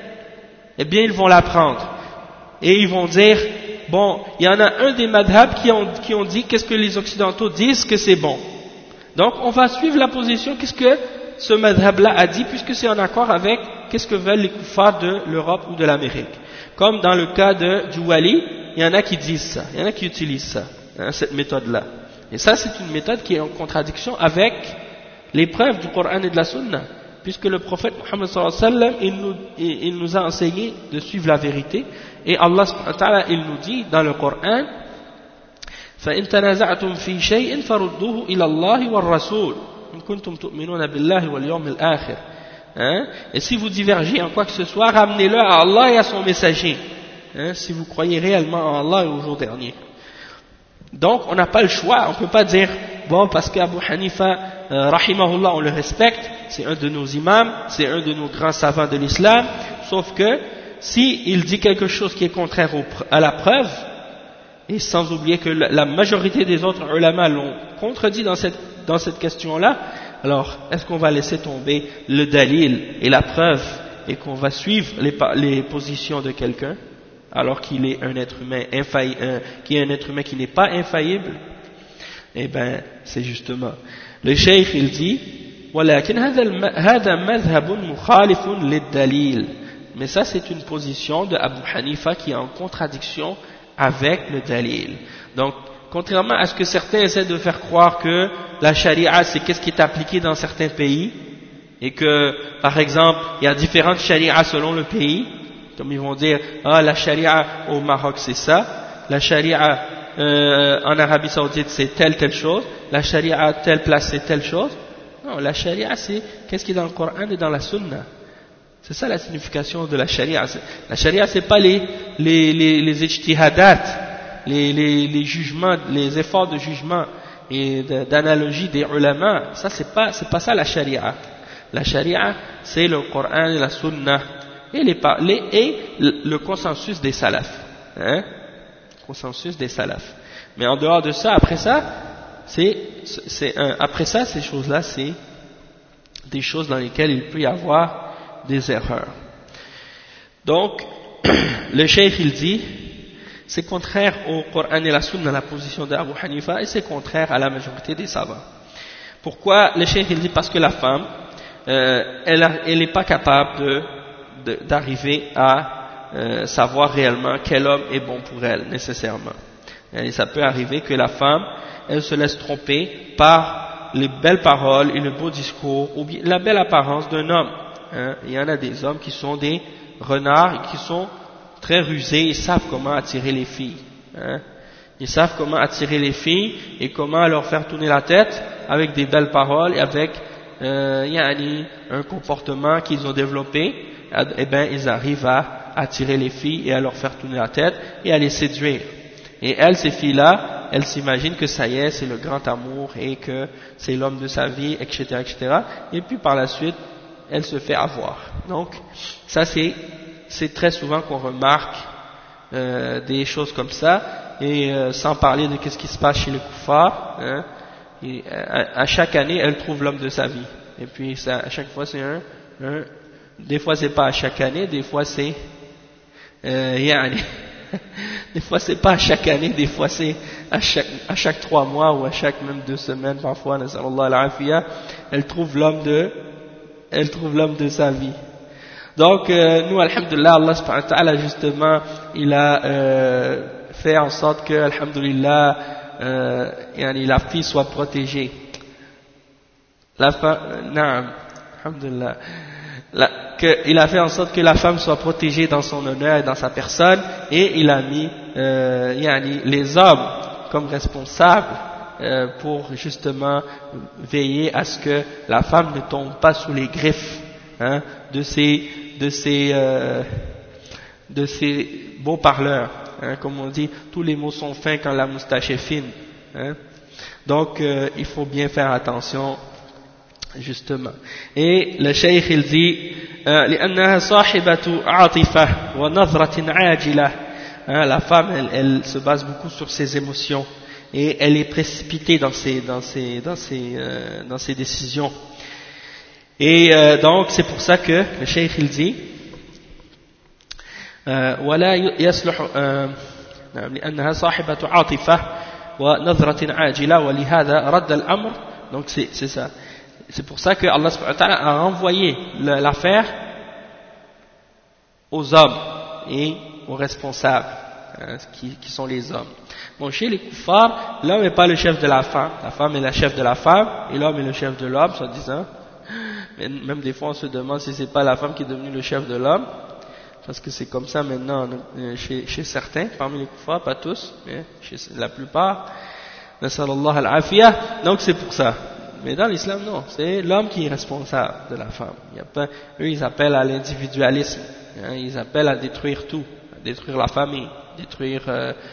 eh bien ils vont la prendre. Et ils vont dire, bon, il y en a un des madhab qui ont dit qu'est-ce que les Occidentaux disent que c'est bon. Donc on va suivre la position, qu'est-ce que ce madhab-là a dit, puisque c'est en accord avec qu'est-ce que veulent les kuffars de l'Europe ou de l'Amérique. Comme dans le cas du wali, il y en a qui disent ça, il y en a qui utilisent ça, hein, cette méthode-là. Et ça c'est une méthode qui est en contradiction avec les preuves du Coran et de la Sunna, puisque le prophète Muhammad sallallahu alayhi wa sallam, il nous a enseigné de suivre la vérité, et Allah subhanahu wa ta'ala, il nous dit dans le Coran, فَإِن تَنَازَعْتُمْ فِي شَيْءٍ فَرُدُّوهُ إِلَى اللَّهِ وَالرَّسُولِ إِن كُنتُمْ تُؤْمِنُونَ بِاللَّهِ وَالْيَوْمِ الْآخِرِ. Et si vous divergez en quoi que ce soit, ramenez-le à Allah et à son messager, si vous croyez réellement en Allah et au jour dernier. Donc on n'a pas le choix, on ne peut pas dire bon, parce qu'Abu Hanifa rahimahullah, on le respecte, c'est un de nos imams, c'est un de nos grands savants de l'islam, sauf que si il dit quelque chose qui est contraire à la preuve, et sans oublier que la majorité des autres ulama l'ont contredit dans cette question-là, alors est-ce qu'on va laisser tomber le dalil et la preuve et qu'on va suivre les positions de quelqu'un alors qu'il est un être humain qui n'est pas infaillible? Eh bien, c'est justement. Le cheikh il dit ولكن هذا مذهب مخالف للدليل. Mais ça c'est une position de Abu Hanifa qui est en contradiction avec le dalil. Donc contrairement à ce que certains essaient de faire croire que la charia c'est qu'est-ce qui est appliqué dans certains pays et que par exemple il y a différentes sharias selon le pays, comme ils vont dire la charia au Maroc c'est ça, la charia en Arabie Saoudite c'est telle chose, la charia à telle place c'est telle chose. Non, la charia c'est qu'est-ce qui est dans le Coran et dans la Sunna. C'est ça la signification de la charia. La charia c'est pas les ijtihadat, les jugements, les efforts de jugement et d'analogie des ulama. Ça c'est pas ça la charia. La charia c'est le Coran et la Sunna et le consensus des salafs. Consensus des salafs. Mais en dehors de ça, après ça, ces choses-là, c'est des choses dans lesquelles il peut y avoir des erreurs. Donc, le cheikh il dit, c'est contraire au Coran et la Sunna, la position d'Abu Hanifa, et c'est contraire à la majorité des savants. Pourquoi? Le cheikh il dit parce que la femme, elle n'est pas capable d'arriver à savoir réellement quel homme est bon pour elle, nécessairement. Et ça peut arriver que la femme, elle se laisse tromper par les belles paroles et le beau discours, ou bien la belle apparence d'un homme. Il y en a des hommes qui sont des renards et qui sont très rusés, ils savent comment attirer les filles. Ils savent comment attirer les filles et comment leur faire tourner la tête avec des belles paroles et avec un comportement qu'ils ont développé. Eh bien, ils arrivent à attirer les filles et à leur faire tourner la tête et à les séduire. Et elles, ces filles-là, elles s'imaginent que ça y est, c'est le grand amour et que c'est l'homme de sa vie, etc., etc. Et puis par la suite, elle se fait avoir. Donc, ça c'est très souvent qu'on remarque des choses comme ça, et sans parler de qu'est-ce qui se passe chez les kuffars. Et à chaque année, elle trouve l'homme de sa vie. Et puis ça, à chaque fois, c'est des fois c'est pas à chaque année, des fois c'est يعني des fois c'est pas à chaque année, des fois c'est à chaque 3 mois ou à chaque même 2 semaines parfois, nasallallahu al-afiya, elle trouve l'homme de sa vie. Donc nous alhamdulillah, Allah subhanahu wa ta'ala justement il a fait en sorte que alhamdulillah la fille soit protégée. La femme, naam, alhamdulillah. Il a fait en sorte que la femme soit protégée dans son honneur et dans sa personne, et il a mis les hommes comme responsables pour justement veiller à ce que la femme ne tombe pas sous les griffes de ces beaux parleurs. Comme on dit, tous les mots sont fins quand la moustache est fine. Donc il faut bien faire attention. Justement. Et le cheikh il dit لأنها صاحبة عاطفة ونظرة عاجلة. La femme elle se base beaucoup sur ses émotions et elle est précipitée dans ses décisions. Et donc c'est pour ça que le cheikh il dit ولا يصلح لأنها صاحبة عاطفة ونظرة عاجلة ولهذا رد الأمر. Donc c'est ça. C'est pour ça que Allah subhanahu wa ta'ala a renvoyé l'affaire aux hommes et aux responsables, qui sont les hommes. Bon, chez les kuffars, l'homme n'est pas le chef de la femme est la chef de la femme, et l'homme est le chef de l'homme, soi-disant. Mais même des fois on se demande si c'est pas la femme qui est devenue le chef de l'homme, parce que c'est comme ça maintenant chez certains, parmi les kuffars, pas tous, mais chez la plupart. Nasallallahu al-afiyah. Donc c'est pour ça. Mais dans l'islam, non, c'est l'homme qui est responsable de la femme. Eux, ils appellent à l'individualisme, ils appellent à détruire tout, à détruire la famille, détruire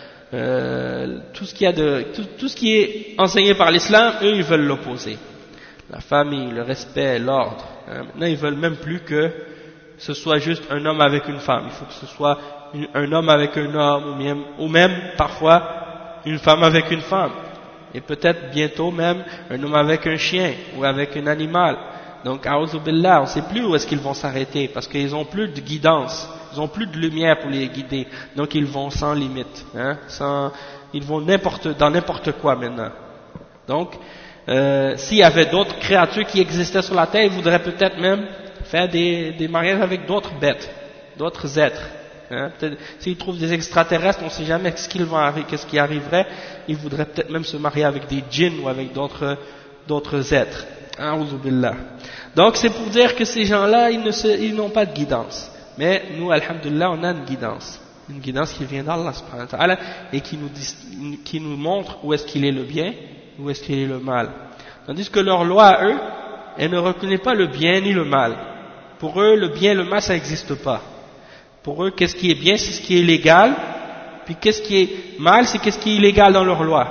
tout ce qui est enseigné par l'islam. Eux, ils veulent l'opposer. La famille, le respect, l'ordre. Maintenant, ils veulent même plus que ce soit juste un homme avec une femme. Il faut que ce soit un homme avec un homme, ou même parfois une femme avec une femme. Et peut-être bientôt même un homme avec un chien ou avec un animal. Donc, a'udhu billah, on ne sait plus où est-ce qu'ils vont s'arrêter parce qu'ils n'ont plus de guidance, ils n'ont plus de lumière pour les guider. Donc, ils vont sans limite, ils vont dans n'importe quoi maintenant. Donc, s'il y avait d'autres créatures qui existaient sur la terre, ils voudraient peut-être même faire des mariages avec d'autres bêtes, d'autres êtres. S'ils trouvent des extraterrestres, on ne sait jamais qu'est-ce qui arriverait. Ils voudraient peut-être même se marier avec des djinns ou avec d'autres êtres. A'udhu billah. Donc c'est pour dire que ces gens-là, ils n'ont pas de guidance. Mais nous, alhamdulillah, on a une guidance qui vient d'Allah subhanahu wa ta'ala et qui nous montre où est-ce qu'il est le bien, où est-ce qu'il est le mal. Tandis que leur loi à eux, elle ne reconnaît pas le bien ni le mal. Pour eux, le bien et le mal, ça n'existe pas. Pour eux, qu'est-ce qui est bien, c'est ce qui est légal, puis qu'est-ce qui est mal, c'est qu'est-ce qui est illégal dans leur loi.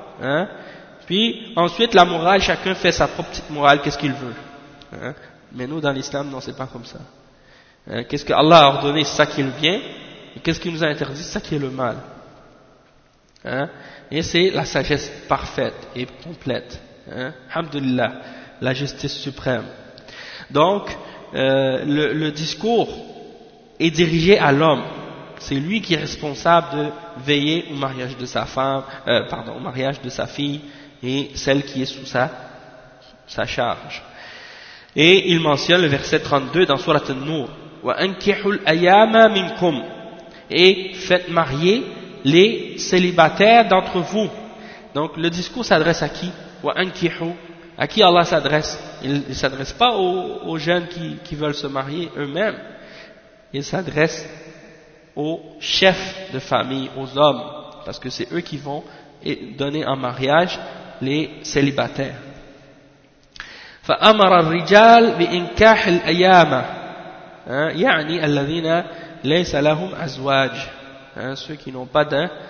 Puis ensuite, la morale, chacun fait sa propre petite morale, qu'est-ce qu'il veut. Mais nous, dans l'islam, non, c'est pas comme ça. Qu'est-ce que Allah a ordonné, c'est ça qui est le bien, et qu'est-ce qu'il nous a interdit, c'est ça qui est le mal. Et c'est la sagesse parfaite et complète. Alhamdulillah, la justice suprême. Donc, le discours est dirigé à l'homme. C'est lui qui est responsable de veiller au mariage de sa femme, au mariage de sa fille et celle qui est sous sa charge. Et il mentionne le verset 32 dans Surat An-Nur. Wa ankihul ayama minkum. Et faites marier les célibataires d'entre vous. Donc le discours s'adresse à qui? Wa ankihu. À qui Allah s'adresse? Il ne s'adresse pas aux jeunes qui veulent se marier eux-mêmes. Il s'adresse aux chefs de famille, aux hommes, parce que c'est eux qui vont donner en mariage les célibataires. فأمر الرجال بإنكاح الأيام يعني الذين ليس لهم أزواج, ceux qui n'ont pas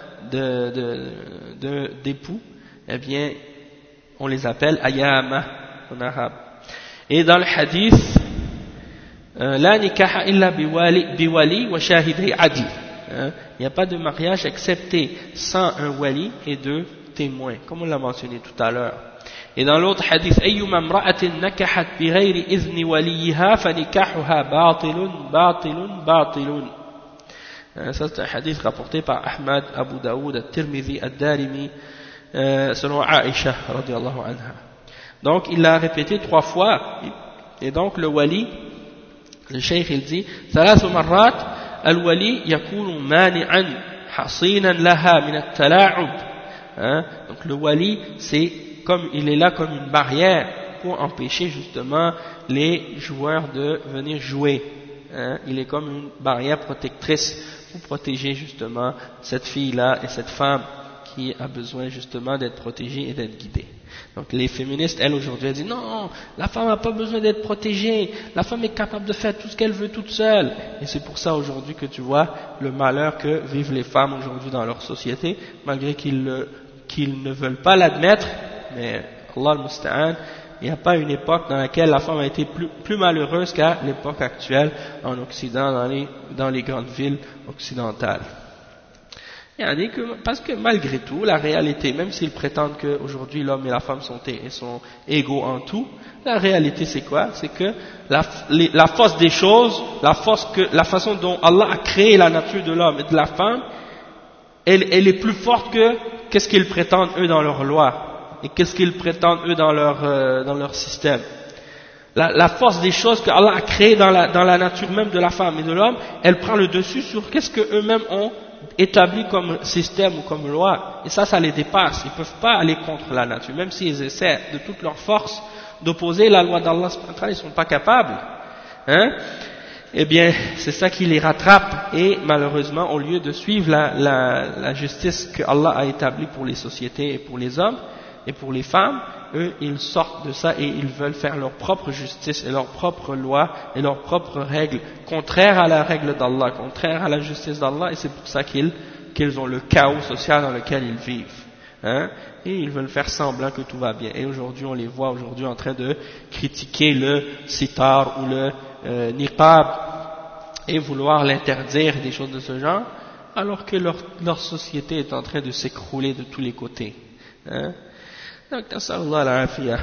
d'époux, eh bien on les appelle ayama en arabe. Et dans le hadith, la nikaha illa biwali wa shahidai adl. Il n'y a pas de mariage excepté sans un wali et 2 témoins, comme on l'a mentionné tout à l'heure. Et dans l'autre hadith, ayyuma imra'atin nakahat bighayri idhni waliha fa nikahuha batilun batilun batilun. Ça c'est un hadith rapporté par Ahmad, Abu Daoud, At-Tirmidhi, Ad-Darimi, selon Aïcha radiyallahu anha. Donc il l'a répété 3 fois, et donc le wali, le cheikh il dit ثلاث مرات الولي يكون مانعا حصينا لها من التلاعب. Donc le wali, c'est comme il est là comme une barrière pour empêcher justement les joueurs de venir jouer. Il est comme une barrière protectrice pour protéger justement cette fille-là et cette femme qui a besoin justement d'être protégée et d'être guidée. Donc les féministes, elles aujourd'hui, elles disent non, la femme n'a pas besoin d'être protégée, la femme est capable de faire tout ce qu'elle veut toute seule. Et c'est pour ça aujourd'hui que tu vois le malheur que vivent les femmes aujourd'hui dans leur société, malgré qu'ils ne veulent pas l'admettre, mais Allah al-Musta'an, il n'y a pas une époque dans laquelle la femme a été plus malheureuse qu'à l'époque actuelle en Occident, dans les grandes villes occidentales. Parce que malgré tout, la réalité, même s'ils prétendent qu'aujourd'hui l'homme et la femme sont égaux en tout, la réalité c'est quoi? C'est que la force des choses, la façon dont Allah a créé la nature de l'homme et de la femme, elle est plus forte que qu'est-ce qu'ils prétendent eux dans leur loi et qu'est-ce qu'ils prétendent eux dans leur système. La force des choses que Allah a créées dans la nature même de la femme et de l'homme, elle prend le dessus sur qu'est-ce que eux-mêmes ont établi comme système ou comme loi, et ça les dépasse. Ils ne peuvent pas aller contre la nature, même s'ils essaient de toute leur force d'opposer la loi d'Allah, ils ne sont pas capables. Eh bien, c'est ça qui les rattrape, et malheureusement, au lieu de suivre la justice que Allah a établie pour les sociétés et pour les hommes et pour les femmes, eux, ils sortent de ça et ils veulent faire leur propre justice et leur propre loi et leurs propres règles, contraires à la règle d'Allah, contraires à la justice d'Allah, et c'est pour ça qu'ils ont le chaos social dans lequel ils vivent. Et ils veulent faire semblant que tout va bien. Et aujourd'hui, on les voit aujourd'hui en train de critiquer le sitar ou le niqab et vouloir l'interdire, des choses de ce genre, alors que leur société est en train de s'écrouler de tous les côtés. Donc, nas'Allah al-afiyah.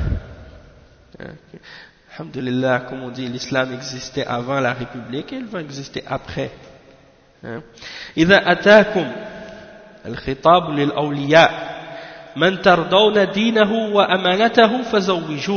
Alhamdulillah, comme on dit, l'islam existait avant la République et il va exister après. إذا أتاكم الخطاب للأولياء من ترضون دينه وأمانته فزوجوه.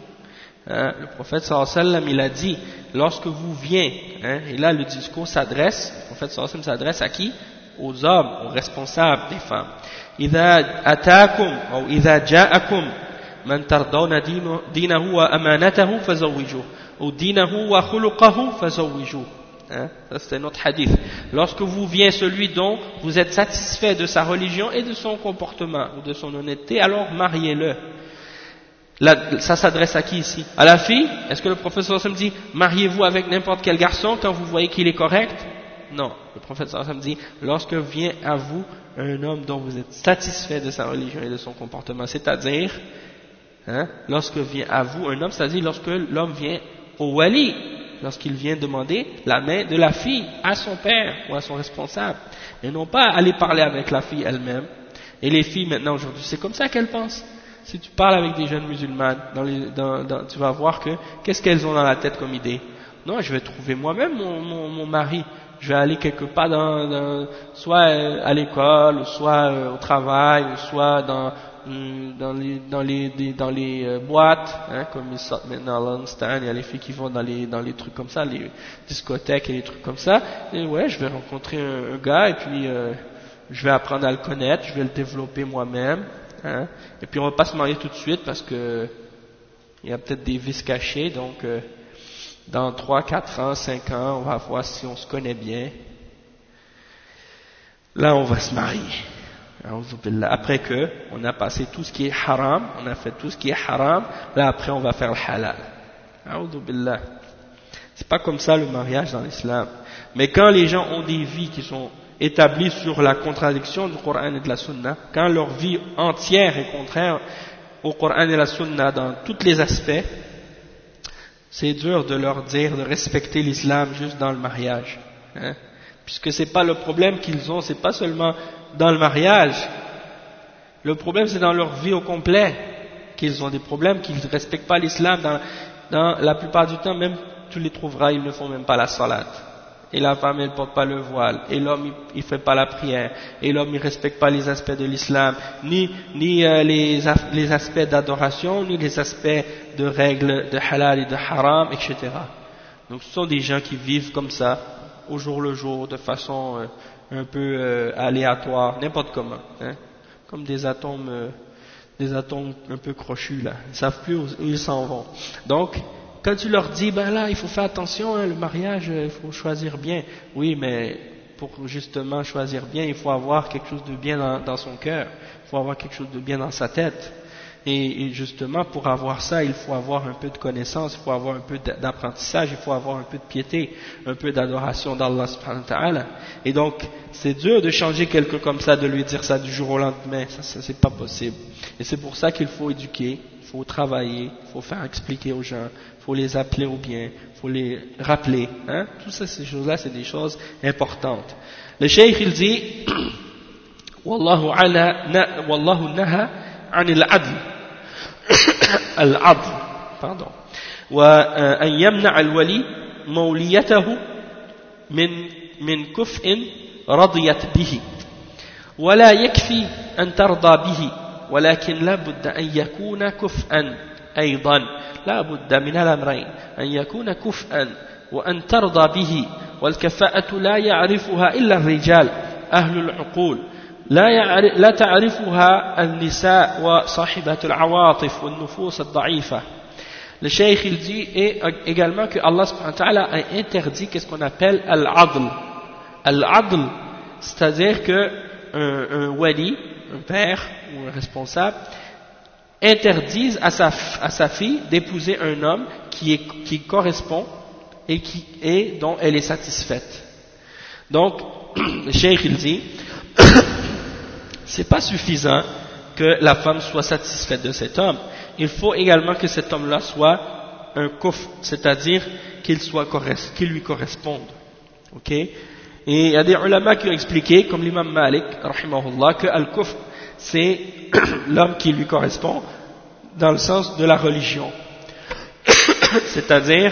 Le prophète sallallahu alayhi wa sallam, il a dit, lorsque vous vient, et là le discours s'adresse, le prophète sallallahu alayhi wa sallam s'adresse à qui? Aux hommes, aux responsables des femmes. إذا أتاكم أو إذا جاءكم من ترضون دينه وأمانته فزوجوه أو دينه وخلقه فزوجوه. Ça c'est un autre hadith. Lorsque vous vient celui dont vous êtes satisfait de sa religion et de son comportement ou de son honnêteté, alors mariez-le. Là, ça s'adresse à qui ici? À la fille? Est-ce que le prophète sallallahu alayhi wa sallam dit mariez-vous avec n'importe quel garçon quand vous voyez qu'il est correct? Non, le prophète sallallahu alayhi wa sallam dit lorsque vient à vous un homme dont vous êtes satisfait de sa religion et de son comportement, c'est-à-dire lorsque vient à vous un homme, c'est-à-dire lorsque l'homme vient au wali, lorsqu'il vient demander la main de la fille à son père ou à son responsable, et non pas aller parler avec la fille elle-même. Et les filles maintenant aujourd'hui, c'est comme ça qu'elles pensent. Si tu parles avec des jeunes musulmanes, tu vas voir que qu'est-ce qu'elles ont dans la tête comme idée? Non, je vais trouver moi-même mon mari. Je vais aller quelque part soit à l'école, soit au travail, soit dans les boîtes, comme ils sortent maintenant à London, il y a les filles qui vont dans les trucs comme ça, les discothèques et les trucs comme ça. Et ouais, je vais rencontrer un gars et puis je vais apprendre à le connaître, je vais le développer moi-même. Et puis on va pas se marier tout de suite parce que il y a peut-être des vices cachés, donc dans 3, 4 ans, 5 ans, on va voir si on se connaît bien. Là, on va se marier. Après que on a passé tout ce qui est haram, on a fait tout ce qui est haram, là après on va faire le halal. C'est pas comme ça le mariage dans l'islam. Mais quand les gens ont des vies qui sont établies sur la contradiction du Coran et de la Sunna, quand leur vie entière est contraire au Coran et à la Sunna dans tous les aspects, c'est dur de leur dire de respecter l'islam juste dans le mariage, puisque c'est pas le problème qu'ils ont, c'est pas seulement dans le mariage, le problème c'est dans leur vie au complet qu'ils ont des problèmes, qu'ils ne respectent pas l'islam dans la plupart du temps, même tu les trouveras, ils ne font même pas la salat, et la femme elle porte pas le voile, et l'homme il fait pas la prière, et l'homme il respecte pas les aspects de l'islam, ni les aspects d'adoration, ni les aspects de règles de halal et de haram, etc. Donc ce sont des gens qui vivent comme ça, au jour le jour, de façon un peu aléatoire, n'importe comment, hein, comme des atomes un peu crochus là, ils savent plus où ils s'en vont. Donc quand tu leur dis, ben là, il faut faire attention, hein, le mariage, il faut choisir bien. Oui, mais pour justement choisir bien, il faut avoir quelque chose de bien dans son cœur. Il faut avoir quelque chose de bien dans sa tête. Et justement, pour avoir ça, il faut avoir un peu de connaissance, il faut avoir un peu d'apprentissage, il faut avoir un peu de piété, un peu d'adoration d'Allah subhanahu wa ta'ala. Et donc, c'est dur de changer quelqu'un comme ça, de lui dire ça du jour au lendemain. Ça c'est pas possible. Et c'est pour ça qu'il faut éduquer, il faut travailler, il faut faire expliquer aux gens, il faut les appeler au bien, il faut les rappeler. Hein? Tout ça, ces choses-là, c'est des choses importantes. Le cheikh, il dit, Wallahu naha anil adl. Al-adl, pardon. وأن يمنع الولي موليته من كفء رضيت به ولا يكفي أن ترضى به ولكن لا بد أن يكون كفءا أيضا لا بد من الأمرين أن يكون كفءا وأن ترضى به والكفاءة لا يعرفها إلا الرجال أهل العقول لا تعرفها النساء وصاحبة العواطف والنفوس الضعيفة. Le cheikh il dit également que Allah subhanahu wa ta'ala a interdit qu'est-ce qu'on appelle al-adl. Al-adl, c'est-à-dire que un wali, un père ou un responsable, interdise à sa fille d'épouser un homme qui correspond et dont elle est satisfaite. Donc, le cheikh il dit c'est pas suffisant que la femme soit satisfaite de cet homme. Il faut également que cet homme-là soit un kuf, c'est-à-dire qu'il lui corresponde. Ok? Et il y a des ulama qui ont expliqué, comme l'imam Malik, rahimahullah, que al-kuf, c'est l'homme qui lui correspond dans le sens de la religion. C'est-à-dire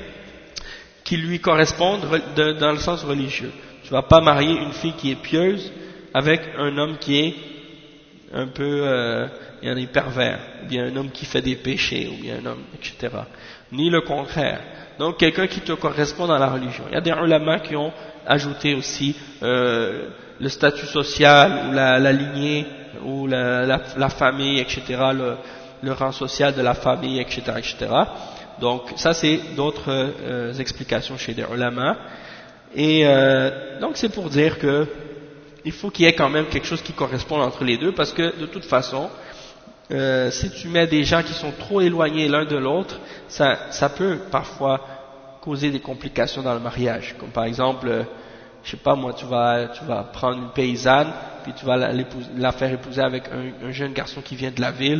qu'il lui correspond dans le sens religieux. Tu vas pas marier une fille qui est pieuse avec un homme qui est un peu pervers, ou bien un homme qui fait des péchés, ou bien un homme, etc. Ni le contraire. Donc quelqu'un qui te correspond dans la religion. Il y a des ulama qui ont ajouté aussi le statut social, ou la lignée, ou la famille, etc., le rang social de la famille, etc., etc. Donc ça c'est d'autres explications chez des ulama. Et donc c'est pour dire que il faut qu'il y ait quand même quelque chose qui corresponde entre les deux, parce que de toute façon, si tu mets des gens qui sont trop éloignés l'un de l'autre, ça peut parfois causer des complications dans le mariage. Comme par exemple, je sais pas moi, tu vas prendre une paysanne, puis tu vas la faire épouser avec un jeune garçon qui vient de la ville.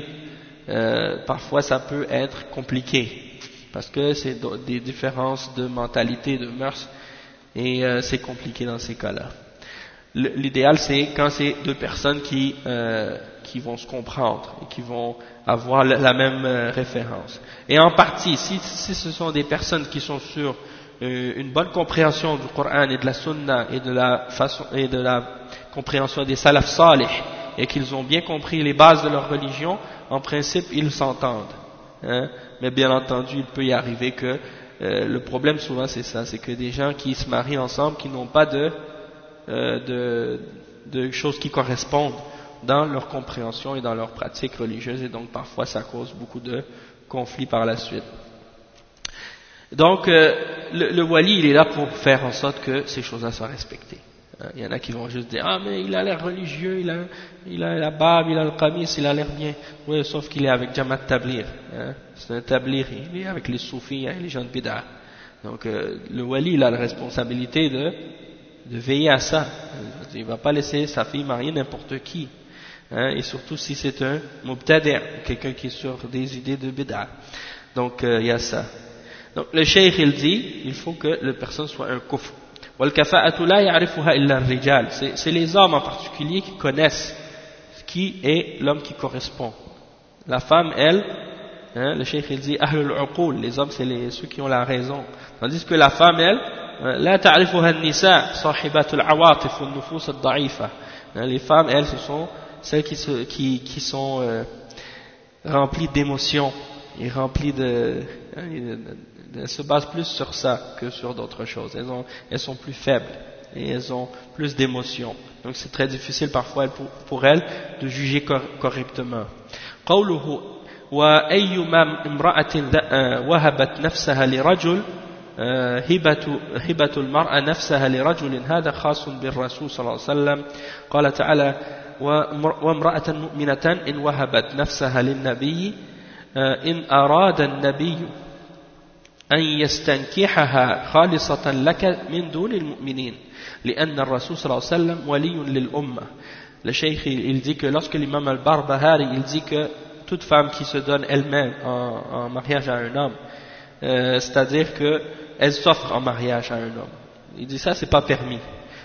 Parfois ça peut être compliqué, parce que c'est des différences de mentalité, de mœurs, et c'est compliqué dans ces cas-là. L'idéal c'est quand c'est deux personnes qui vont se comprendre et qui vont avoir la même référence. Et en partie, si ce sont des personnes qui sont sur une bonne compréhension du Coran et de la Sunna et de la compréhension des salaf salih, et qu'ils ont bien compris les bases de leur religion, en principe ils s'entendent. Hein? Mais bien entendu, il peut y arriver que le problème souvent c'est ça, c'est que des gens qui se marient ensemble, qui n'ont pas de choses qui correspondent dans leur compréhension et dans leur pratique religieuse, et donc parfois ça cause beaucoup de conflits par la suite. Donc le wali il est là pour faire en sorte que ces choses-là soient respectées. Il y en a qui vont juste dire, ah mais il a l'air religieux, il a la barbe, il a le qamis, il a l'air bien. Oui, sauf qu'il est avec Jamaat Tablir, hein. C'est un Tablir, il est avec les soufis, hein, les gens de Bid'a. Donc le wali il a la responsabilité de veiller à ça. Il ne va pas laisser sa fille marier n'importe qui, hein, et surtout si c'est un mubtadi', quelqu'un qui est sur des idées de bid'a. Donc il y a ça. Donc le cheikh il dit, il faut que la personne soit un kufr. وَالْكَفَاءَةُ لَا يَعْرِفُهَا إِلَّا الرِّجَالِ. C'est les hommes en particulier qui connaissent qui est l'homme qui correspond. La femme, elle, hein, le cheikh il dit ahlul uqul, les hommes c'est ceux qui ont la raison, tandis que la femme, elle, لا تعرفها النساء صاحبات العواطف والنفوس الضعيفة. Les femmes, elles, ce sont celles qui sont remplies d'émotions et remplies elles se basent plus sur ça que sur d'autres choses. Elles sont plus faibles et elles ont plus d'émotions. Donc c'est très difficile parfois pour elles de juger correctement. قوله وأيما امرأة وهبت نفسها لرجل هبة المرأة نفسها لرجل هذا خاص بالرسول صلى الله عليه وسلم. قال تعالى وامرأة مؤمنة إن وهبت نفسها للنبي إن أراد النبي أن يستنكحها خالصة لك من دون المؤمنين لأن الرسول صلى الله عليه وسلم ولي للأمة. Le cheikh il dit que lorsque l'imam al-Barbahari il dit que toute femme qui se donne elle-même en mariage à un homme, c'est-à-dire qu'elle s'offre en mariage à un homme, il dit ça c'est pas permis.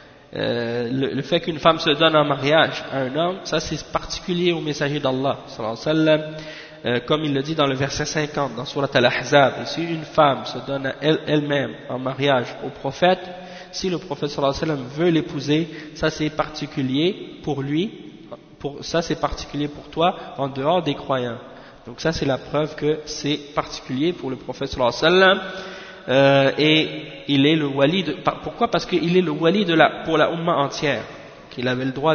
Le fait qu'une femme se donne en mariage à un homme, ça c'est particulier au messager d'Allah sallallahu alayhi wa sallam, comme il le dit dans le verset 50 dans Surat Al-Ahzab. Et si une femme se donne elle-même en mariage au prophète, si le prophète sallallahu alayhi wa sallam veut l'épouser, ça c'est particulier pour lui, ça c'est particulier pour toi en dehors des croyants. Donc ça c'est la preuve que c'est particulier pour le prophète sallallahu alayhi wa sallam, et il est le wali pourquoi? Parce qu'il est le wali pour la umma entière, qu'il avait le droit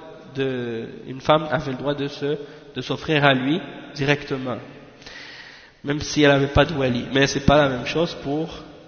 une femme avait le droit de s'offrir à lui directement, même si elle n'avait pas de wali. Mais c'est pas la même chose pour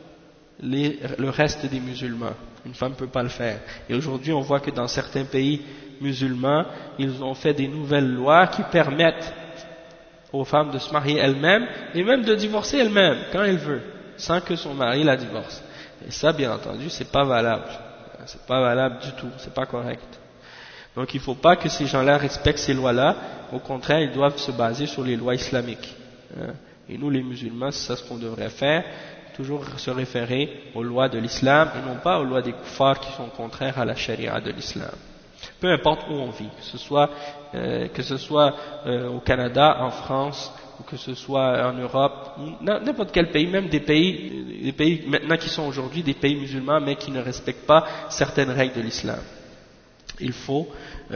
le reste des musulmans. Une femme ne peut pas le faire. Et aujourd'hui on voit que dans certains pays musulmans, ils ont fait des nouvelles lois qui permettent aux femmes de se marier elles-mêmes et même de divorcer elles-mêmes quand elles veulent, sans que son mari la divorce. Et ça, bien entendu, c'est pas valable. C'est pas valable du tout, c'est pas correct. Donc il ne faut pas que ces gens-là respectent ces lois-là. Au contraire, ils doivent se baser sur les lois islamiques. Et nous, les musulmans, c'est ça ce qu'on devrait faire, toujours se référer aux lois de l'islam et non pas aux lois des kuffars qui sont contraires à la charia de l'islam. Peu importe où on vit, que ce soit au Canada, en France, ou que ce soit en Europe, n'importe quel pays, même des pays maintenant qui sont aujourd'hui des pays musulmans mais qui ne respectent pas certaines règles de l'islam. Il faut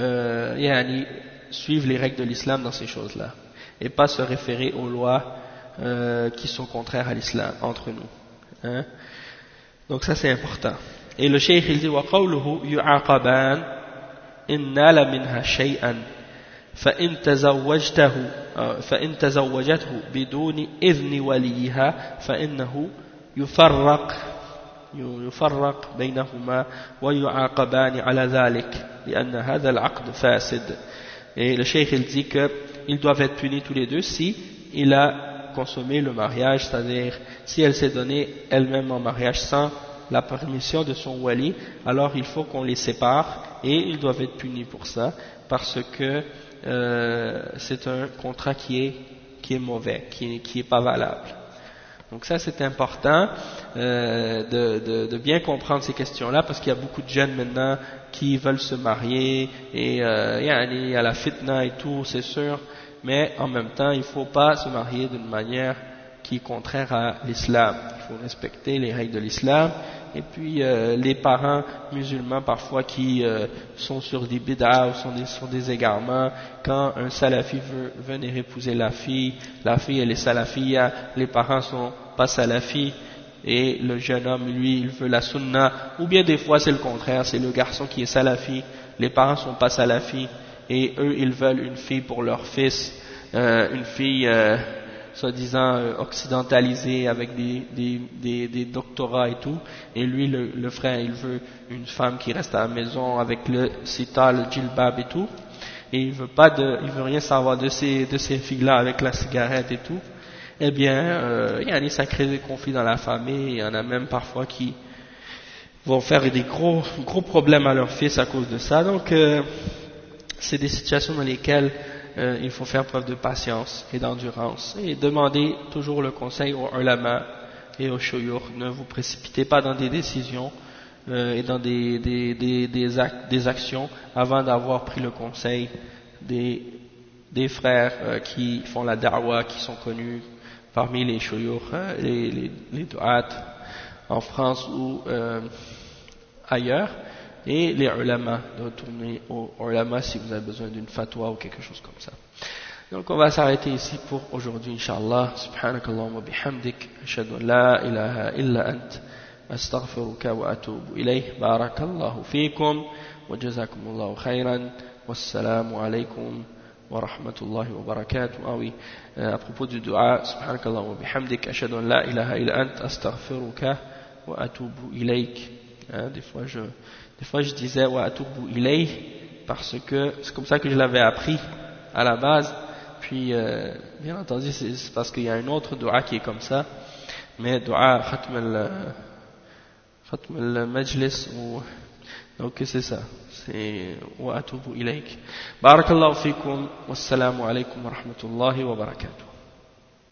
suivre les règles de l'islam dans ces choses-là et pas se référer aux lois qui sont contraires à l'islam entre nous. Donc ça c'est important. Et le cheikh il dit وَقَوْلُهُ يُعَاقَبَانِ إِنْ نَالَ مِنْهَا شَيْئًا فإن تزوجته بدون إذن وليها فإنه يفرق بينهما ويعاقبان على ذلك لأن هذا العقد فاسد. Et le cheikh il dit qu'ils doivent être punis tous les deux si il a consommé le mariage, c'est-à-dire si elle s'est donnée elle-même en mariage sans la permission de son wali, alors il faut qu'on les sépare et ils doivent être punis pour ça parce que c'est un contrat qui est mauvais, qui est pas valable. Donc ça c'est important de bien comprendre ces questions-là parce qu'il y a beaucoup de jeunes maintenant qui veulent se marier et il y a la fitna et tout, c'est sûr, mais en même temps il ne faut pas se marier d'une manière qui est contraire à l'islam. Il faut respecter les règles de l'islam. Et puis les parents musulmans parfois qui sont sur des bid'ah ou sur des égarements, quand un salafi veut venir épouser la fille elle est salafia, les parents sont pas salafis et le jeune homme lui il veut la sunna, ou bien des fois c'est le contraire, c'est le garçon qui est salafi, les parents sont pas salafis et eux ils veulent une fille pour leur fils, une fille soi-disant occidentalisée avec des doctorats et tout, et lui le frère il veut une femme qui reste à la maison avec le sita, le djilbab et tout, et il veut rien savoir de ces filles-là avec la cigarette et tout. Eh bien ça crée des conflits dans la famille, il y en a même parfois qui vont faire des gros problèmes à leur fils à cause de ça. Donc c'est des situations dans lesquelles il faut faire preuve de patience et d'endurance et demander toujours le conseil aux ulama et aux shuyukh. Ne vous précipitez pas dans des décisions et dans des actions avant d'avoir pris le conseil des frères qui font la da'wa, qui sont connus parmi les shuyukh, les du'at. en France ou ailleurs, et les ulama, de retourner aux ulama si vous avez besoin d'une fatwa ou quelque chose comme ça. Donc on va s'arrêter ici pour aujourd'hui, Inch'Allah. Subhanakallahumma bihamdik, ashhadu an la ilaha illa ant, astaghfiruka wa atubu ilayh. Barakallahu fikum, wa jazakumullahu khayran, wassalamu alaykum wa rahmatullahi wa barakatuh. Ah oui, à propos du dua, Subhanakallahumma bihamdik, ashhadu an la ilaha illa ant, astaghfiruka wa atubu ilayk. Des fois je disais wa atubu ilayh parce que c'est comme ça que je l'avais appris à la base. Puis, bien entendu, c'est parce qu'il y a un autre dua qui est comme ça, mais dua khatm al-majlis, donc c'est ça, c'est wa atubu ilayk. Barakallahu fikum, wassalamu alaykum wa rahmatullahi wa barakatuh.